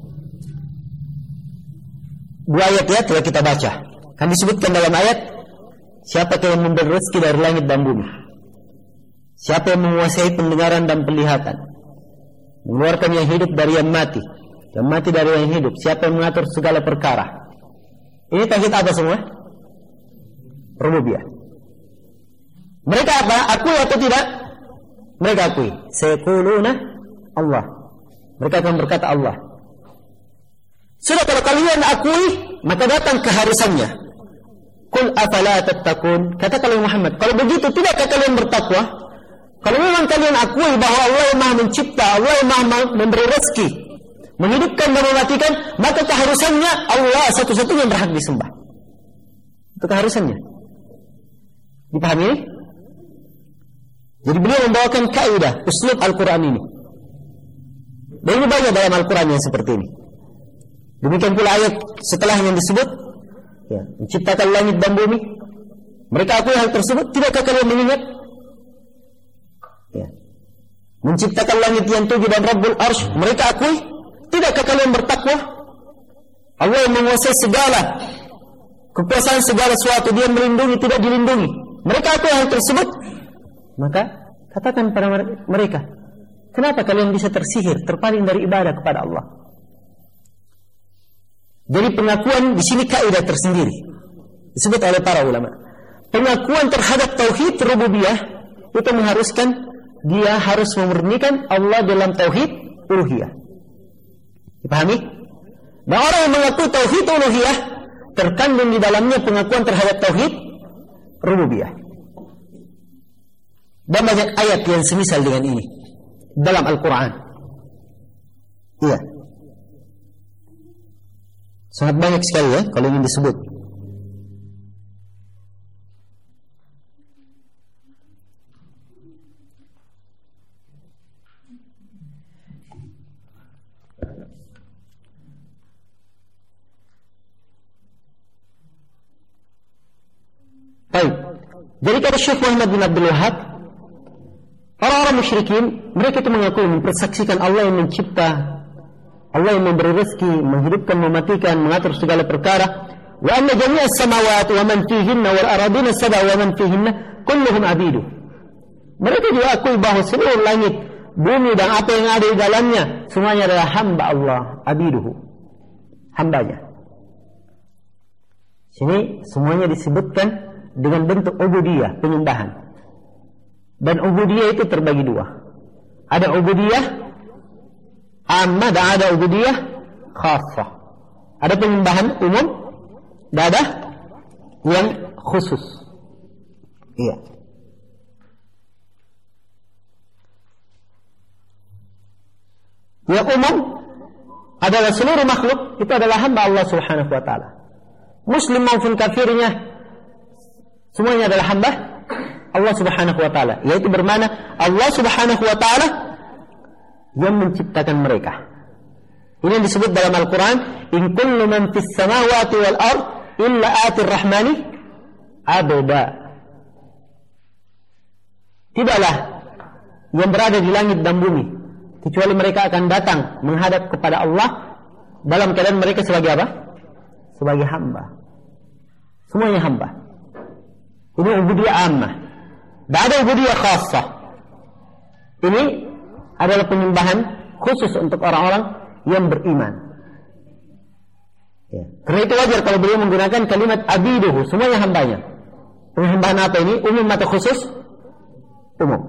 Speaker 1: Dua ayat ya telah kita baca. Kan disebutkan dalam ayat, siapa yang memberi rezeki dari langit dan bumi, siapa yang menguasai pendengaran dan penglihatan, mengeluarkan yang hidup dari yang mati dari yang hidup, siapa yang mengatur segala perkara. Ini tauhid apa semua? Rububiyah. Mereka apa? Akui atau tidak? Mereka akui. Sayaquluna Allah. Mereka akan berkata Allah. Sudah, kalau kalian akui, maka datang keharusannya. Qul afala tattaqun. Kata kalian Muhammad, kalau begitu tidakkah kalian bertakwa? Kalau memang kalian akui bahwa Allah yang Maha mencipta, Allah yang Maha memberi rezeki, menghidupkan dan mematikan, maka keharusannya Allah satu-satunya yang berhak disembah. Itu keharusannya. Dipahami ini? Jadi beliau membawakan kaidah uslub Al-Quran ini. Dan ini banyak dalam Al-Quran yang seperti ini. Demikian pula ayat setelah yang disebut, ya, menciptakan langit dan bumi. Mereka akui hal tersebut. Tidakkah kalian mengingat? Ya. Menciptakan langit yang tujuh dan Rabbul Arsh. Mereka akui. Tidakkah kalian bertakwa? Allah yang menguasai segala kekuasaan segala sesuatu. Dia melindungi, tidak dilindungi. Mereka akui hal tersebut. Maka katakan pada mereka, kenapa kalian bisa tersihir, terpaling dari ibadah kepada Allah? Jadi pengakuan di sini kaidah tersendiri disebut oleh para ulama. Pengakuan terhadap tauhid rububiyah itu mengharuskan dia harus memurnikan Allah dalam tauhid uluhiyah. Dipahami? Nah, orang yang mengaku tauhid uluhiyah terkandung di dalamnya pengakuan terhadap tauhid rububiyah. Dan banyak ayat yang semisal dengan ini dalam Al-Quran. Iya. Sangat banyak sekali ya kalau ingin disebut. Baik. Jadi kata Syekh Muhammad bin Abdul Wahab, orang-orang musyrikin mereka itu mengaku mempersaksikan Allah yang mencipta, Allah yang memberi rezeki, menghidupkan, mematikan, mengatur segala perkara. Wa anna jami'a as-samawati wa man fihinna wal aradina sab'a wa man fihinna kulluhum abidu. Mereka juga akui bahwa seluruh langit, bumi dan apa yang ada di dalamnya semuanya adalah hamba Allah, abiduhu. Hambanya. Sini semuanya disebutkan dengan bentuk ubudiyah, penyembahan. Dan ubudiyah itu terbagi dua. Ada ubudiyah amma dan ada ubudiyah khassah. Ada penyembahan umum dan ada yang khusus. Iya. Yang umum adalah seluruh makhluk itu adalah hamba Allah Subhanahu wa taala. Muslim maupun kafirnya semuanya adalah hamba Allah Subhanahu wa taala, yaitu bermakna Allah Subhanahu wa taala yang menciptakan mereka. Ini yang disebut dalam Al-Quran, in kullu man fis samawati wal ard illa atir rahmani abda. tidaklah yang berada di langit dan bumi, kecuali mereka akan datang menghadap kepada Allah dalam keadaan mereka sebagai apa? Sebagai hamba. Semuanya hamba. Ini ubudiyah ammah. Dan ada ubudiyah khassah. Ini adalah penyembahan khusus untuk orang-orang yang beriman. Ya. Karena itu wajar kalau beliau menggunakan kalimat abiduhu, semuanya hambanya. Penyembahan apa ini? Umum atau khusus? Umum.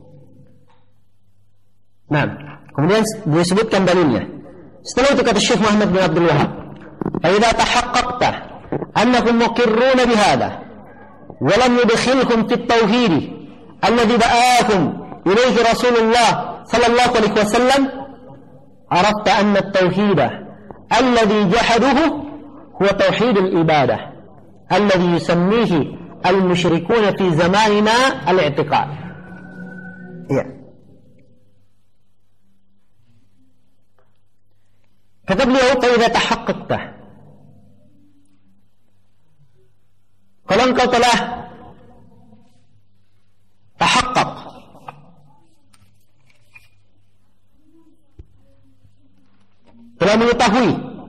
Speaker 1: Nah, kemudian beliau sebutkan dalilnya. Setelah itu kata Syekh Muhammad bin Abdul Wahab, "Fa tahaqqaqta annahum muqirrun bihadha wa lam yudkhilhum fi at-tauhid alladhi da'ahum ilayhi Rasulullah sallallahu alaihi wasallam, arafta anna at-tauhid alladhi jahaduhu huwa tauhid al-ibadah alladhi yusammihi al-musyrikun fi zamanina al-i'tiqad." Ya. Kata beliau, "Fa tahaqqaqta." Kalau engkau telah tahaqqaq, telah mengetahui,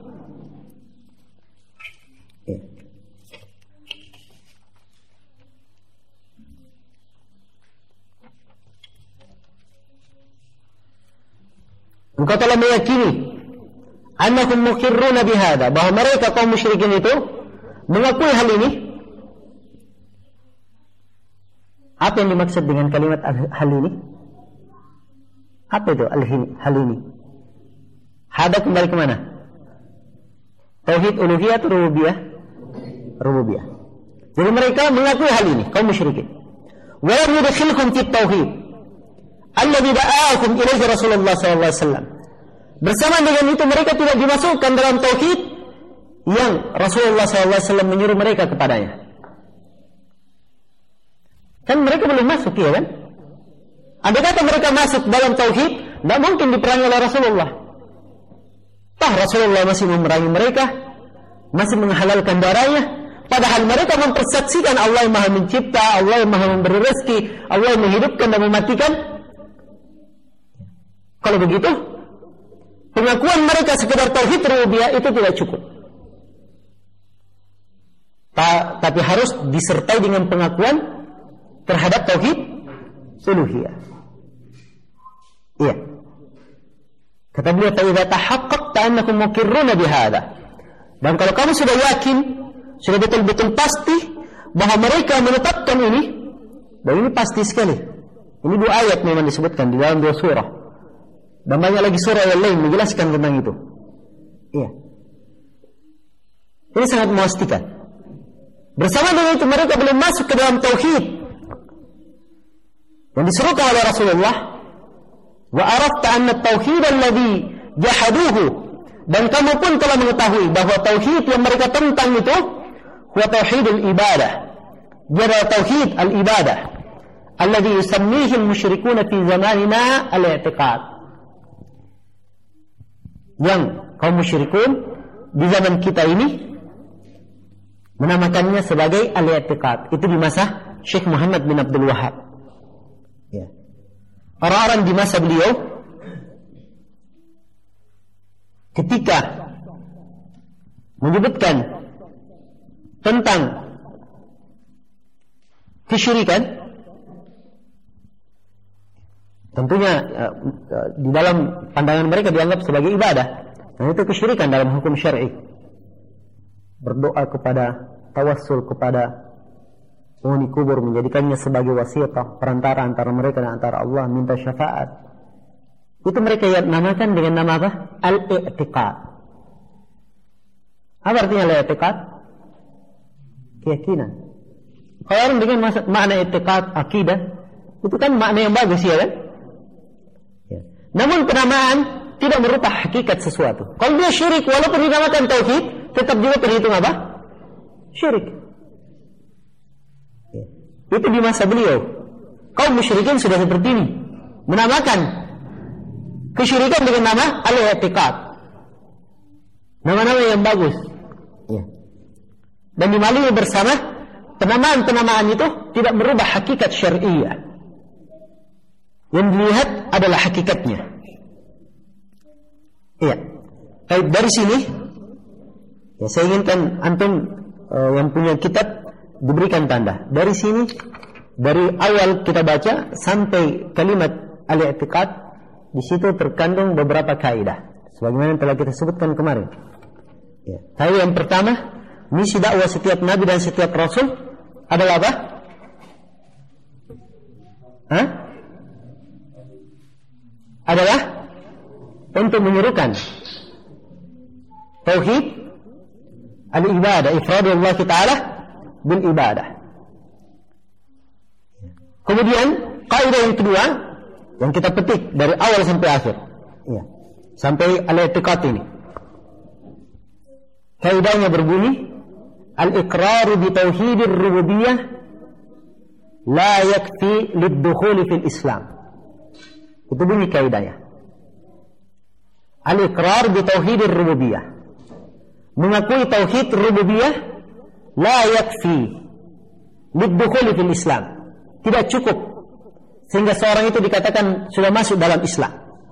Speaker 1: engkau telah meyakini annahum muqirruna bihadza, bahwa mereka kaum musyrikin itu mengakui hal ini. Apa yang dimaksud dengan kalimat hal ini? Apa itu hal ini? Hada kembali ke mana? Tauhid uluhiyah atau rububiyah? Rububiyah. Jadi mereka mengakui hal ini, kaum musyrikin. Wa lam yudkhilhum fit tauhid alladhi da'ahum ilaihi Rasulullah sallallahu alaihi wasallam. Bersama dengan itu mereka tidak dimasukkan dalam tauhid yang Rasulullah sallallahu alaihi wasallam menyuruh mereka kepadanya. Kan mereka belum masuk, ya kan? Andai kata mereka masuk dalam tauhid, tidak mungkin diperangi oleh Rasulullah. Toh Rasulullah masih memerangi mereka, masih menghalalkan darahnya, padahal mereka mempersaksikan Allah yang Maha Mencipta, Allah yang Maha Memberi rezeki, Allah yang menghidupkan dan mematikan. Kalau begitu, pengakuan mereka sekedar tauhid rububiyah itu tidak cukup. Tapi harus disertai dengan pengakuan terhadap tauhid uluhiyah. Iya. Kata beliau, "Fa idza tahaqqaqta annakum muqirruna bihadza." Dan kalau kamu sudah yakin, sudah betul-betul pasti bahwa mereka menetapkan ini, dan ini pasti sekali. Ini 2 ayat memang disebutkan di dalam 2 surah. Dan banyak lagi surah yang lain menjelaskan tentang itu. Iya. Ini sangat memastikan. Bersama dengan itu mereka belum masuk ke dalam tauhid yang diserukan oleh Rasulullah. Wa arafta anna at-tauhid alladhi jahaduhu, dan kamu pun telah mengetahui bahwa tauhid yang mereka tentang itu huwa tauhidul ibadah. Dia adalah tauhid al-ibadah alladhi yusammihi al-musyrikuna fi zamanina al-i'tiqad. Yang kaum musyrikun di zaman kita ini menamakannya sebagai al-i'tiqad. Itu di masa Syekh Muhammad bin Abdul Wahab. Ya. Orang-orang di masa beliau ketika menyebutkan tentang kesyirikan, tentunya di dalam pandangan mereka dianggap sebagai ibadah. Dan itu kesyirikan dalam hukum syar'i. Berdoa kepada, tawassul kepada penghuni kubur, menjadikannya sebagai wasitah, perantara antara mereka dan antara Allah, minta syafaat. Itu mereka yang namakan dengan nama apa? Al-i'tiqad. Apa artinya al-i'tiqad? Keyakinan. Kalau orang dengan makna i'tiqad, akidah, itu kan makna yang bagus, ya kan? Ya. Namun penamaan tidak merubah hakikat sesuatu. Kalau dia syirik, walaupun dinamakan tauhid, tetap juga terhitung apa? Syirik. Itu di masa beliau. Kaum musyrikin sudah seperti ini, menamakan kesyirikan dengan nama al-i'tiqad, nama-nama yang bagus. Ya. Dan dimaklumi bersama penamaan-penamaan itu tidak merubah hakikat syariah. Yang dilihat adalah hakikatnya. Iya. Baik, dari sini ya, saya inginkan antum yang punya kitab diberikan tanda. Dari sini, dari awal kita baca sampai kalimat al-i'tiqad, di situ terkandung beberapa kaidah sebagaimana yang telah kita sebutkan kemarin. Ya. Kaidah yang pertama, misi dakwah setiap nabi dan setiap rasul adalah apa? Adalah untuk menyerukan tauhid al-ibadah, ifradullah ta'ala bil ibadah. Kemudian kaidah yang kedua yang kita petik dari awal sampai akhir, ya, sampai al-i'tiqad ini. Kaidahnya berbunyi, al-iqrar bi tauhidir rububiyyah la yakfi lid-dukhul fil Islam. Itu bunyi kaidahnya. Al-iqrar bi tauhidir rububiyyah. Mengakui tauhid rububiyah la yakfi lid-dukhul fil Islam. Tidak cukup sehingga seorang itu dikatakan sudah masuk dalam Islam.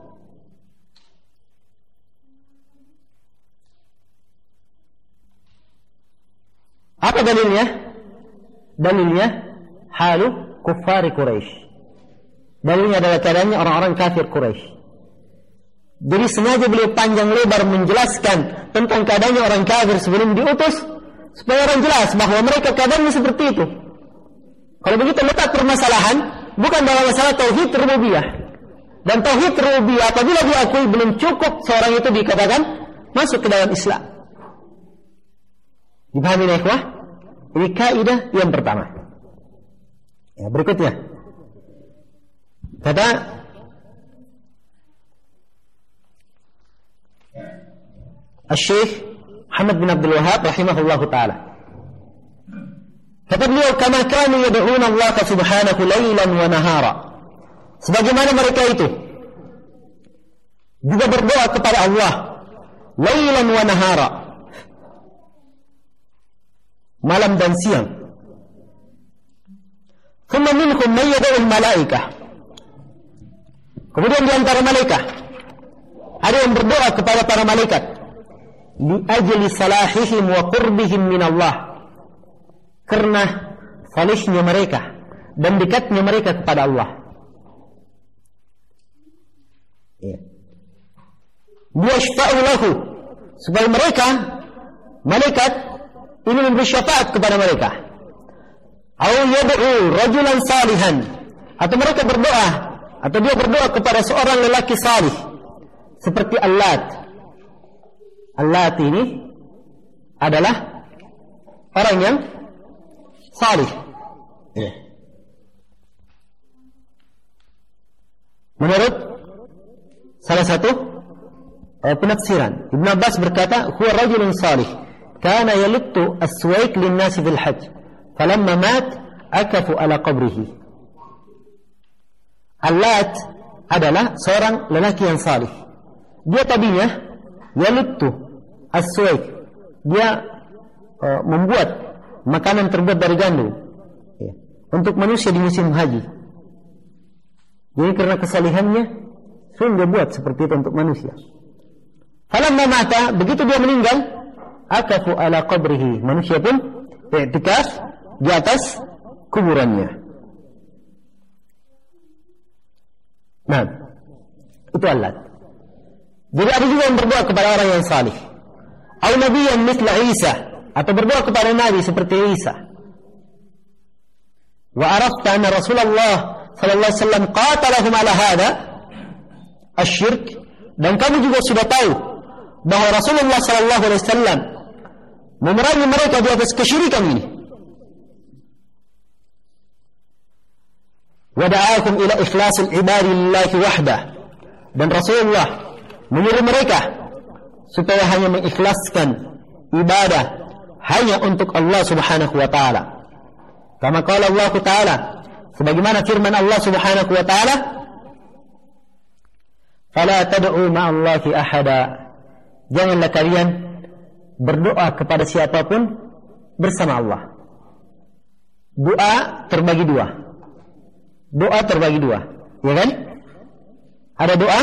Speaker 1: Apa dalilnya? Dalilnya halu kuffari Quraisy. Dalilnya adalah keadaannya orang-orang kafir Quraisy. Jadi sengaja beliau panjang lebar menjelaskan tentang keadaannya orang kafir sebelum diutus, supaya orang jelas bahwa mereka keadaannya seperti itu. Kalau begitu letak permasalahan bukan dalam masalah tauhid rububiyah. Dan tauhid rububiyah apabila diakui belum cukup seorang itu dikatakan masuk ke dalam Islam. Dipahami ya ikhwah? Ini kaidah yang pertama. Ya, berikutnya. Kata Syekh Muhammad bin Abdul Wahhab rahimahullahu taala. Kata beliau, kama kanu yad'una Allah subhanahu lailan wa nahara. Sebagaimana mereka itu juga berdoa kepada Allah lailan wa nahara, malam dan siang. Thumma minhum man yad'u al-malaikah. Kemudian di antara malaikat ada yang berdoa kepada para malaikat li ajli salahihim wa qurbihim min Allah, karena salihnya mereka dan dekatnya mereka kepada Allah. Liyashfa'u lahu, supaya mereka malaikat ini memberi syafaat kepada mereka. Au yad'u rajulan salihan, atau mereka berdoa, atau dia berdoa kepada seorang lelaki salih seperti Allat. Allat ini adalah orang yang salih. Menurut salah satu penafsiran, Ibn Abbas berkata, huwa rajulun salih kana yalittu as-suwaik lin-nasi fil hajj falamma mat akafu ala qabrihi. Allat adalah seorang lelaki yang salih. Dia tadinya yalittu as-suwaik, dia membuat makanan terbuat dari gandum untuk manusia di musim haji. Jadi karena kesalihannya sering dia buat seperti itu untuk manusia. Falamma mata, begitu dia meninggal, akafu ala qabrihi, manusia pun i'tikaf di atas kuburannya. Nah, itu Allat. Jadi ada juga yang berdoa kepada orang yang salih. Au nabiyyan mithla Isa, atau berdoa kepada nabi seperti Isa. Wa arafta anna Rasulullah sallallahu alaihi wasallam qatalahum ala hadha asy-syirk, dan kamu juga sudah tahu bahwa Rasulullah sallallahu alaihi wasallam memerangi mereka di atas kesyirikan ini. Wa da'akum ila ikhlasil ibadi lillahi wahdah, dan Rasulullah menyuruh mereka supaya hanya mengikhlaskan ibadah hanya untuk Allah Subhanahu wa taala. Kama qala Allah taala, sebagaimana firman Allah Subhanahu wa taala, fala tad'u ma'allahi ahada, janganlah kalian berdoa kepada siapapun bersama Allah. Doa terbagi dua. Doa terbagi dua. Ya kan? Ada doa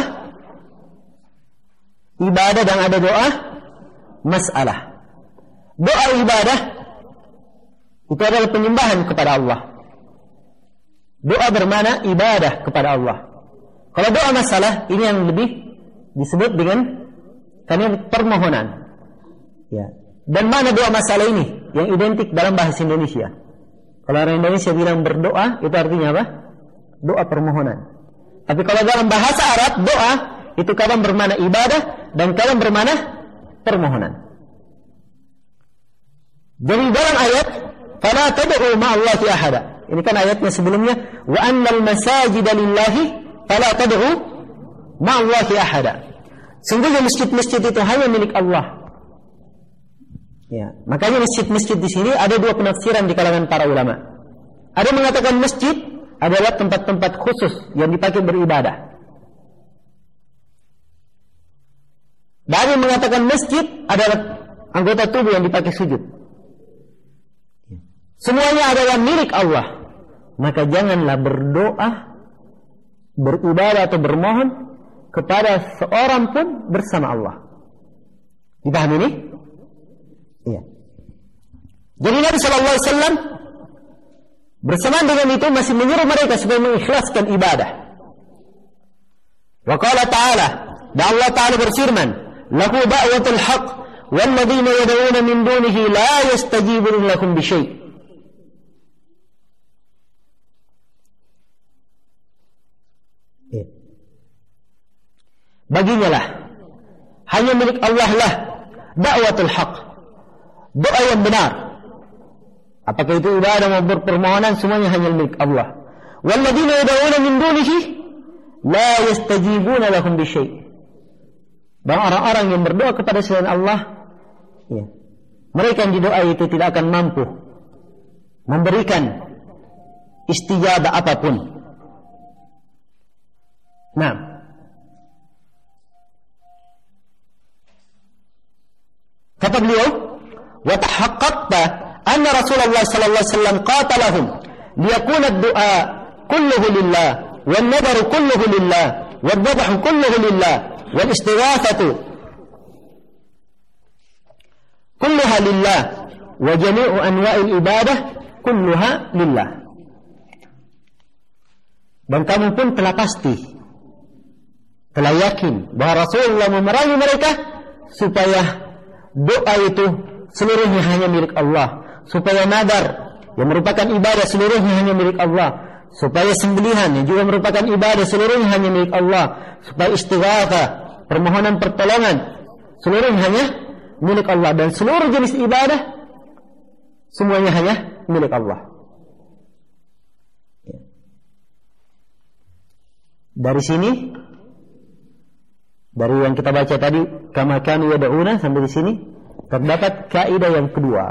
Speaker 1: ibadah dan ada doa masalah. Doa ibadah itu adalah penyembahan kepada Allah. Doa bermakna ibadah kepada Allah. Kalau doa masalah ini yang lebih disebut dengan permohonan. Ya. Dan mana doa masalah ini yang identik dalam bahasa Indonesia? Kalau orang Indonesia bilang berdoa, itu artinya apa? Doa permohonan. Tapi kalau dalam bahasa Arab, doa itu kadang bermakna ibadah dan kadang bermakna permohonan. Jadi dalam ayat fala tad'u ma'allahi ahada. Ini kan ayatnya sebelumnya wa annal masajida lillahi fala tad'u ma'allahi ahada. Sungguhnya masjid-masjid itu hanya milik Allah. Ya, makanya masjid-masjid di sini ada dua penafsiran di kalangan para ulama. Ada yang mengatakan masjid adalah tempat-tempat khusus yang dipakai beribadah. Dan yang mengatakan masjid adalah anggota tubuh yang dipakai sujud. Semuanya adalah milik Allah. Maka janganlah berdoa, beribadah atau bermohon kepada seorang pun bersama Allah. Dipahami ini? Iya. Jadi Nabi SAW bersamaan dengan itu masih menyuruh mereka supaya mengikhlaskan ibadah. Wa qala ta'ala, dan Allah Ta'ala berfirman, lahu da'watul haq walladzina yad'una min dunihi la yastajibuna lakum bi syai'. Baginya lah, hanya milik Allah lah da'watul haq, doa yang benar. Apakah itu ibadah maupun permohonan, semuanya hanya milik Allah. Walladzina yad'una min dunihi la yastajibuna lahum bi syai'. Dan orang-orang yang berdoa kepada selain Allah, ya, mereka yang didoa itu tidak akan mampu memberikan istijabah apapun. Nah, kata beliau, wa tahaqqaqta anna Rasulullah sallallahu alaihi wasallam qatalahum liyakuna ad-du'a kulluhu lillah wan nadharu kulluhu lillah wad dhabhu kulluhu lillah wal istighathatu kulluha lillah wa jami'u anwa'il ibadah kulluha lillah. Dan kamu pun telah pasti, telah yakin bahwa Rasulullah memerangi mereka supaya doa itu seluruhnya hanya milik Allah, supaya nadar yang merupakan ibadah seluruhnya hanya milik Allah, supaya sembelihan yang juga merupakan ibadah seluruhnya hanya milik Allah, supaya istighatsah, permohonan pertolongan seluruhnya hanya milik Allah, dan seluruh jenis ibadah semuanya hanya milik Allah. Dari sini, dari yang kita baca tadi, kama kanu yad'una sampai di sini, terdapat kaidah yang kedua.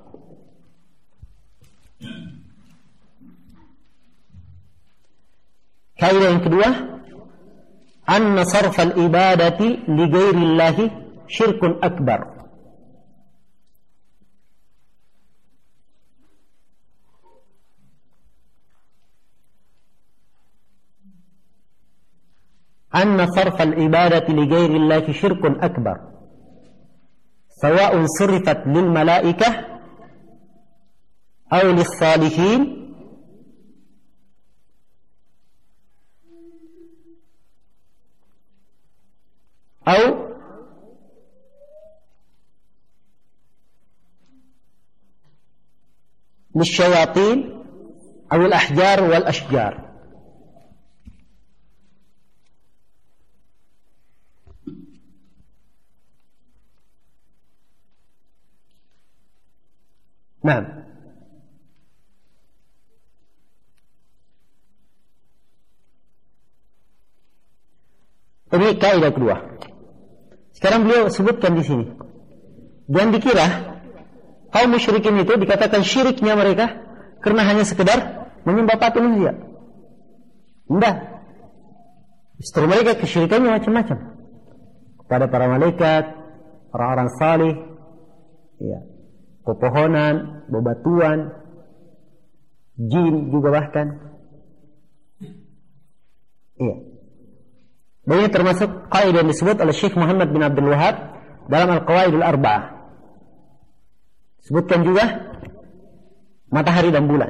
Speaker 1: Kaidah yang kedua, anna sarfal ibadati li ghairillahi syirkun akbar. أن صرف العبادة لغير الله شرك أكبر سواء صرفت للملائكة أو للصالحين أو للشياطين أو الأحجار والأشجار. Nah, ini kaidah kedua. Sekarang beliau sebutkan di sini. Jangan dikira kaum musyrikin itu dikatakan syiriknya mereka karena hanya sekedar menyembah patung manusia. Tidak. Justru mereka kesyirikannya macam-macam. Kepada para malaikat, orang-orang salih, ya, pepohonan, bebatuan, jin juga bahkan. Iya. Dan ini termasuk kaidah yang disebut oleh Syekh Muhammad bin Abdul Wahab dalam Al-Qawaidul Arba'ah. Sebutkan juga matahari dan bulan.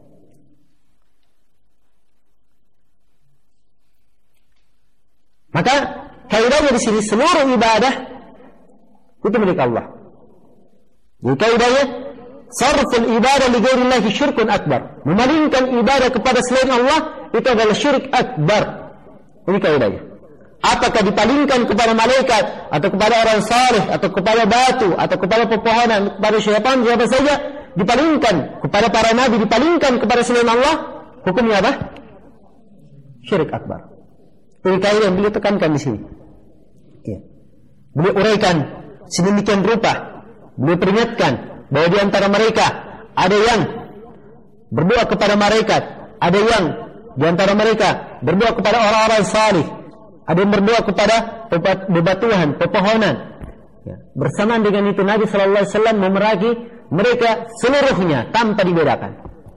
Speaker 1: Maka kaidahnya di sini seluruh ibadah itu milik Allah. Jadi kaidahnya sarful ibadah li ghairillahi syirkun akbar. Memalingkan ibadah kepada selain Allah itu adalah syirik akbar. Ini kaidahnya. Apakah dipalingkan kepada malaikat atau kepada orang saleh atau kepada batu atau kepada pepohonan, kepada syaitan, siapa saja dipalingkan kepada para nabi, dipalingkan kepada selain Allah, hukumnya apa? Syirik akbar. Ini kaidah yang beliau tekankan di sini. Ya. Beliau uraikan sedemikian rupa. Beliau peringatkan bahwa di antara mereka ada yang berdoa kepada malaikat, ada yang di antara mereka berdoa kepada orang-orang salih, ada yang berdoa kepada bebatuan, pepohonan. Ya. Bersamaan dengan itu Nabi sallallahu alaihi wasallam memeragi mereka seluruhnya tanpa dibedakan.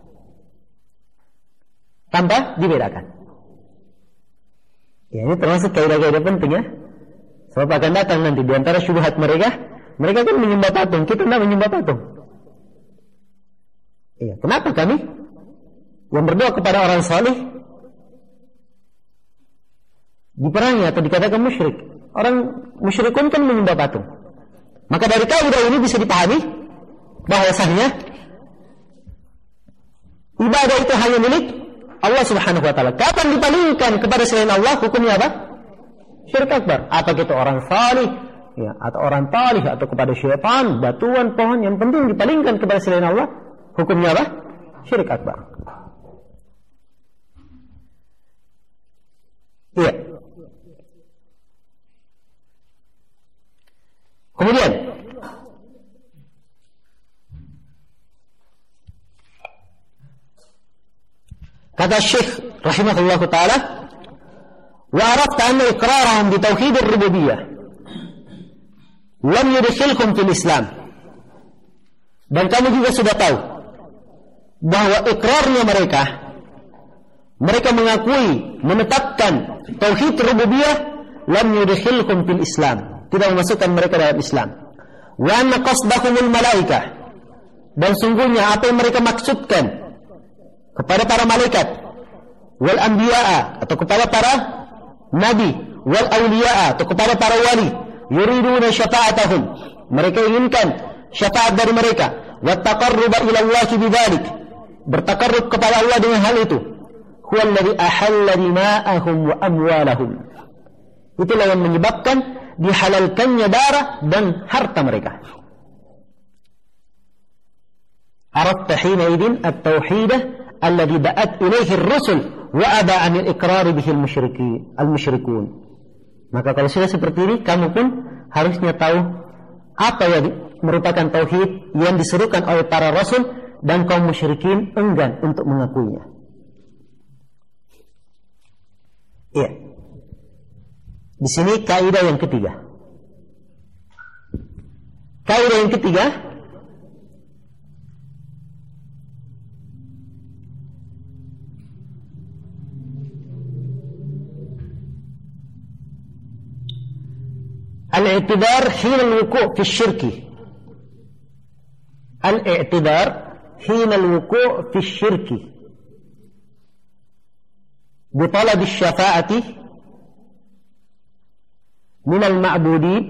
Speaker 1: Tanpa dibedakan. Ya, ini termasuk kaidah-kaidah penting ya. Sebab akan datang nanti di antara syubhat mereka kan menyembah patung, kita tidak menyembah patung. Iya, kenapa kami yang berdoa kepada orang saleh diperangi atau dikatakan musyrik? Orang musyrikun kan menyembah patung. Maka dari kaidah ini bisa dipahami bahwasanya ibadah itu hanya milik Allah Subhanahu wa taala. Kapan dipalingkan kepada selain Allah, hukumnya apa? Syirik akbar. Apa itu orang salih, ya, atau orang talih, atau kepada syaitan, batuan, pohon, yang penting dipalingkan kepada selain Allah, hukumnya apa? Syirik akbar. Iya. Kemudian kata Syekh rahimahullahu taala, wa arafta anna iqrarahum bi tauhid ar-rububiyyah lam yudkhilhum fil Islam. Dan kamu juga sudah tahu bahwa ikrarnya mereka mengakui, menetapkan tauhid rububiyah, lam yudkhilhum fil Islam, tidak memasukkan mereka dalam Islam. Wa anna qasdahumul malaikah, dan sungguhnya apa yang mereka maksudkan kepada para malaikat, wal anbiya'a, atau kepada para nabi, wal awliya'a, atau kepada para wali, yuriduna syafa'atahum, mereka inginkan syafaat dari mereka, wa taqarruba ila Allah bidzalik, bertakarrub kepada Allah dengan hal itu. Huwa alladhi ahalla dima'ahum wa amwalahum, itulah yang menyebabkan dihalalkannya darah dan harta mereka. Arafta hina idin at-tauhidah alladhi da'at ilaihi ar-rusul wa aba 'anil iqrar bihi al-musyrikun. Maka kalau sudah seperti ini, kamu pun harusnya tahu apa yang merupakan tauhid yang diserukan oleh para rasul dan kaum musyrikin enggan untuk mengakuinya. Iya. Di sini kaidah yang ketiga. Kaidah yang ketiga, al-i'tidar hina al-wuku' fi syirki. Al-i'tidar hina al-wuku' fi syirki bi talab asy-syafa'ati min al-ma'budin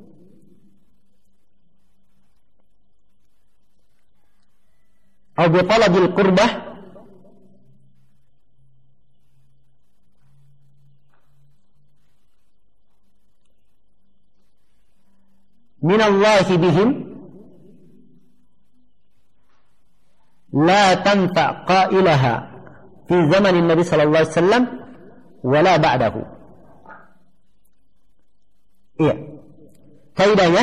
Speaker 1: aw bi talab al-qurbah min Allah bihim la tanfa' qailaha fi zaman Nabi sallallahu alaihi wasallam wala ba'dahu. Iya. Kaidahnya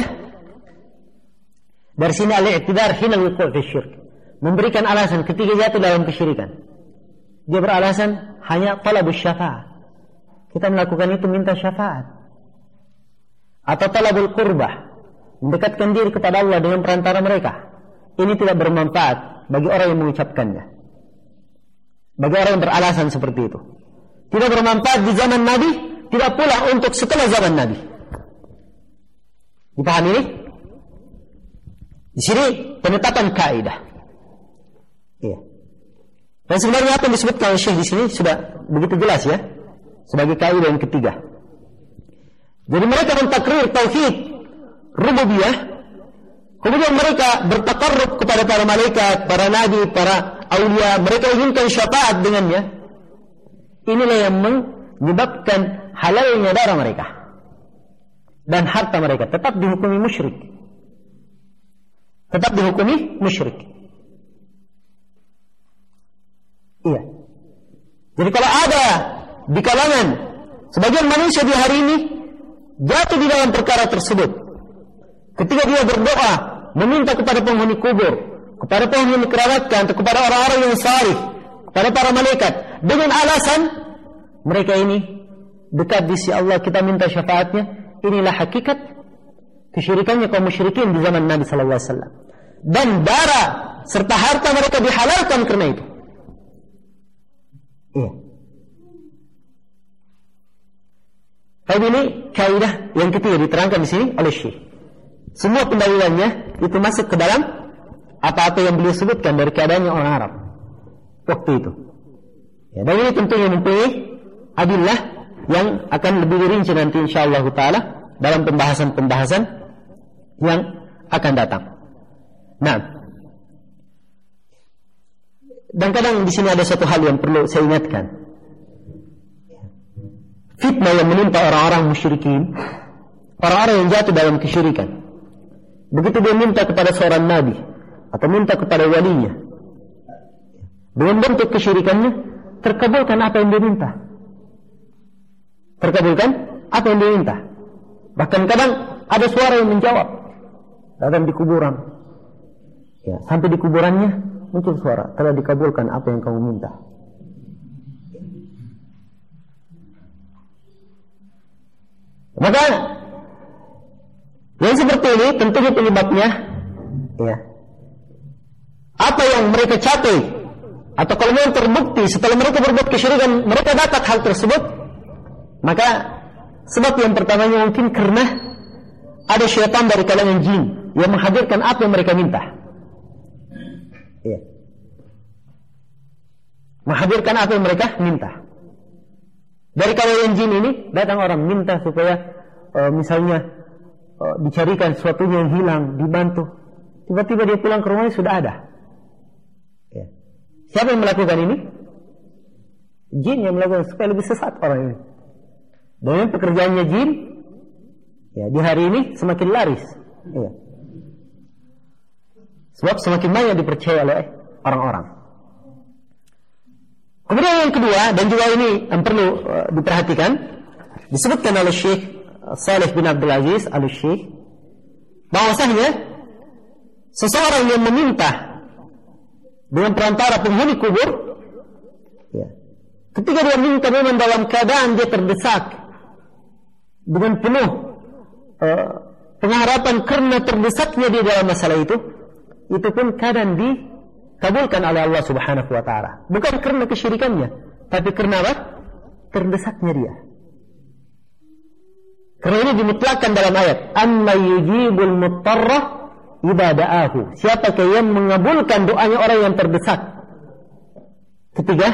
Speaker 1: dari sini al-i'tidar hina al-wuqu' fi syirk, memberikan alasan ketika jatuh dalam kesyirikan. Dia beralasan hanya talabus syafa'ah, kita melakukan itu minta syafaat, atau talabul qurbah, mendekatkan diri kepada Allah dengan perantara mereka. Ini tidak bermanfaat bagi orang yang mengucapkannya, bagi orang yang beralasan seperti itu. tidak bermanfaat di zaman Nabi, tidak pula untuk setelah zaman Nabi. Dipahami ini? Di sini penetapan kaidah. Iya. Dan sebenarnya apa yang disebutkan oleh Syekh di sini sudah begitu jelas ya, sebagai kaidah yang ketiga. Jadi mereka mentakrir tauhid rububiyah, kemudian mereka bertakarrub kepada para malaikat, para nabi, para aulia, mereka inginkan syafaat dengannya. Inilah yang menyebabkan halalnya darah mereka dan harta mereka tetap dihukumi musyrik. Tetap dihukumi musyrik. Iya. Jadi kalau ada di kalangan sebagian manusia di hari ini jatuh di dalam perkara tersebut, ketika dia berdoa meminta kepada penghuni kubur, kepada penghuni kerabatkan, atau kepada orang-orang yang salih, kepada para malaikat, dengan alasan mereka ini dekat di sisi Allah, kita minta syafaatnya, inilah hakikat kesyirikannya kaum musyrikin di zaman Nabi sallallahu alaihi wasallam. Dan darah serta harta mereka dihalalkan karena itu. Iya. Tapi ini kaidah yang ketiga diterangkan di sini oleh Syekh. Semua pendalilannya itu masuk ke dalam apa-apa yang beliau sebutkan dari keadaannya orang Arab waktu itu. Ya, dan ini tentunya mempunyai adillah yang akan lebih dirinci nanti insyaallah taala dalam pembahasan-pembahasan yang akan datang. Nah, dan kadang di sini ada satu hal yang perlu saya ingatkan. Fitnah yang menimpa orang-orang musyrikin, orang-orang yang jatuh dalam kesyirikan. Begitu dia minta kepada seorang nabi atau minta kepada walinya, dengan bentuk kesyirikannya, terkabulkan apa yang dia minta. Terkabulkan apa yang dia minta. Bahkan kadang ada suara yang menjawab datang di kuburan. Ya, sampai di kuburannya muncul suara, telah dikabulkan apa yang kamu minta. Maka yang seperti ini tentunya penyebabnya ya, apa yang mereka capai atau kalau memang terbukti setelah mereka berbuat kesyirikan mereka dapat hal tersebut, maka sebab yang pertamanya mungkin karena ada syaitan dari kalangan jin yang menghadirkan apa yang mereka minta. Ya. Menghadirkan apa yang mereka minta. Dari kalangan jin ini datang orang minta supaya misalnya dicarikan sesuatu yang hilang, dibantu. Tiba-tiba dia pulang ke rumahnya sudah ada. Ya. Siapa yang melakukan ini? Jin yang melakukan supaya lebih sesat orang ini. Dan pekerjaannya jin ya, di hari ini semakin laris. Ya. Sebab semakin banyak dipercaya oleh orang-orang. Kemudian yang kedua, dan juga ini yang perlu diperhatikan, disebutkan oleh Syekh Saleh bin Abdul Aziz al-Syekh, bahwasanya seseorang yang meminta dengan perantara penghuni kubur, ya, ketika dia minta memang dalam keadaan dia terdesak dengan penuh pengharapan karena terdesaknya dia dalam masalah itu pun kadang dikabulkan oleh Allah Subhanahu wa taala. Bukan karena kesyirikannya, tapi karena apa? Terdesaknya dia. Karena ini dimutlakkan dalam ayat, "Amma yujibul muttarra idza da'ahu." Siapakah yang mengabulkan doanya orang yang terdesak ketika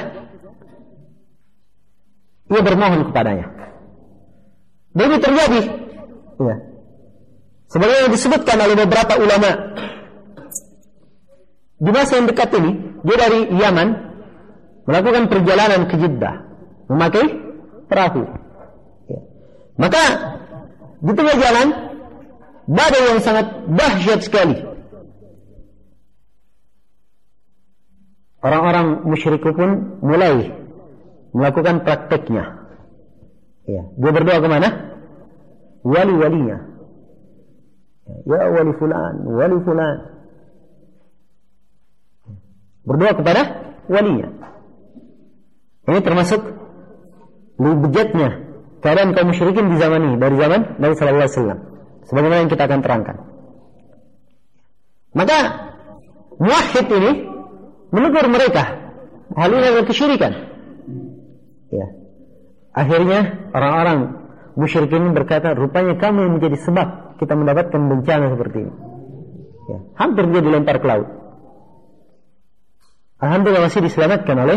Speaker 1: ia bermohon kepadanya. Dan ini terjadi. Ya. Sebagaimana disebutkan oleh beberapa ulama. Di masa yang dekat ini, dia dari Yaman melakukan perjalanan ke Jeddah memakai perahu. Ya. Maka di tengah jalan badai yang sangat dahsyat sekali. Orang-orang musyrik pun mulai melakukan prakteknya. Ya. Dia berdoa kemana? Wali-walinya. Ya wali fulan, wali fulan. Berdoa kepada walinya. Ini termasuk lebih bejatnya keadaan kaum musyrikin di zaman ini, dari zaman Nabi sallallahu alaihi wasallam. Sebagaimana yang kita akan terangkan. Maka muwahhid ini menegur mereka hal ini adalah kesyirikan. Ya. Akhirnya orang-orang musyrikin berkata, rupanya kamu yang menjadi sebab kita mendapatkan bencana seperti ini. Ya, hampir dia dilempar ke laut. Alhamdulillah masih diselamatkan oleh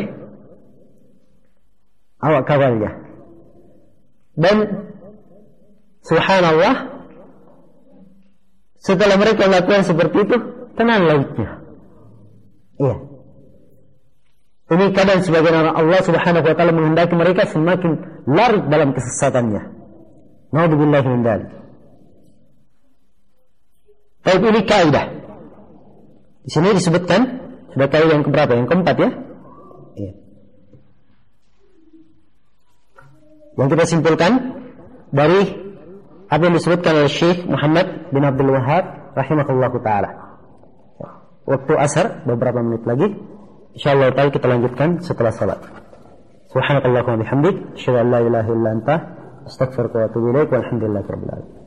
Speaker 1: awak kapalnya. Dan subhanallah, setelah mereka melakukan seperti itu, tenang lautnya. Iya. Ini kadang sebagian orang Allah subhanahu wa ta'ala menghendaki mereka semakin larut dalam kesesatannya. Na'udzubillahi min dzalik. Baik, ini kaidah. Di sini disebutkan sudah kaidah yang keberapa? Yang keempat ya? Iya. Yang kita simpulkan dari apa yang disebutkan oleh Syekh Muhammad bin Abdul Wahhab rahimahullahu taala. Waktu asar beberapa menit lagi. Insyaallah taala kita lanjutkan setelah salat. Subhanakallahumma bihamdik, asyhadu an la ilaha illa anta, astaghfiruka wa atubu ilaik, walhamdulillahirabbil alamin.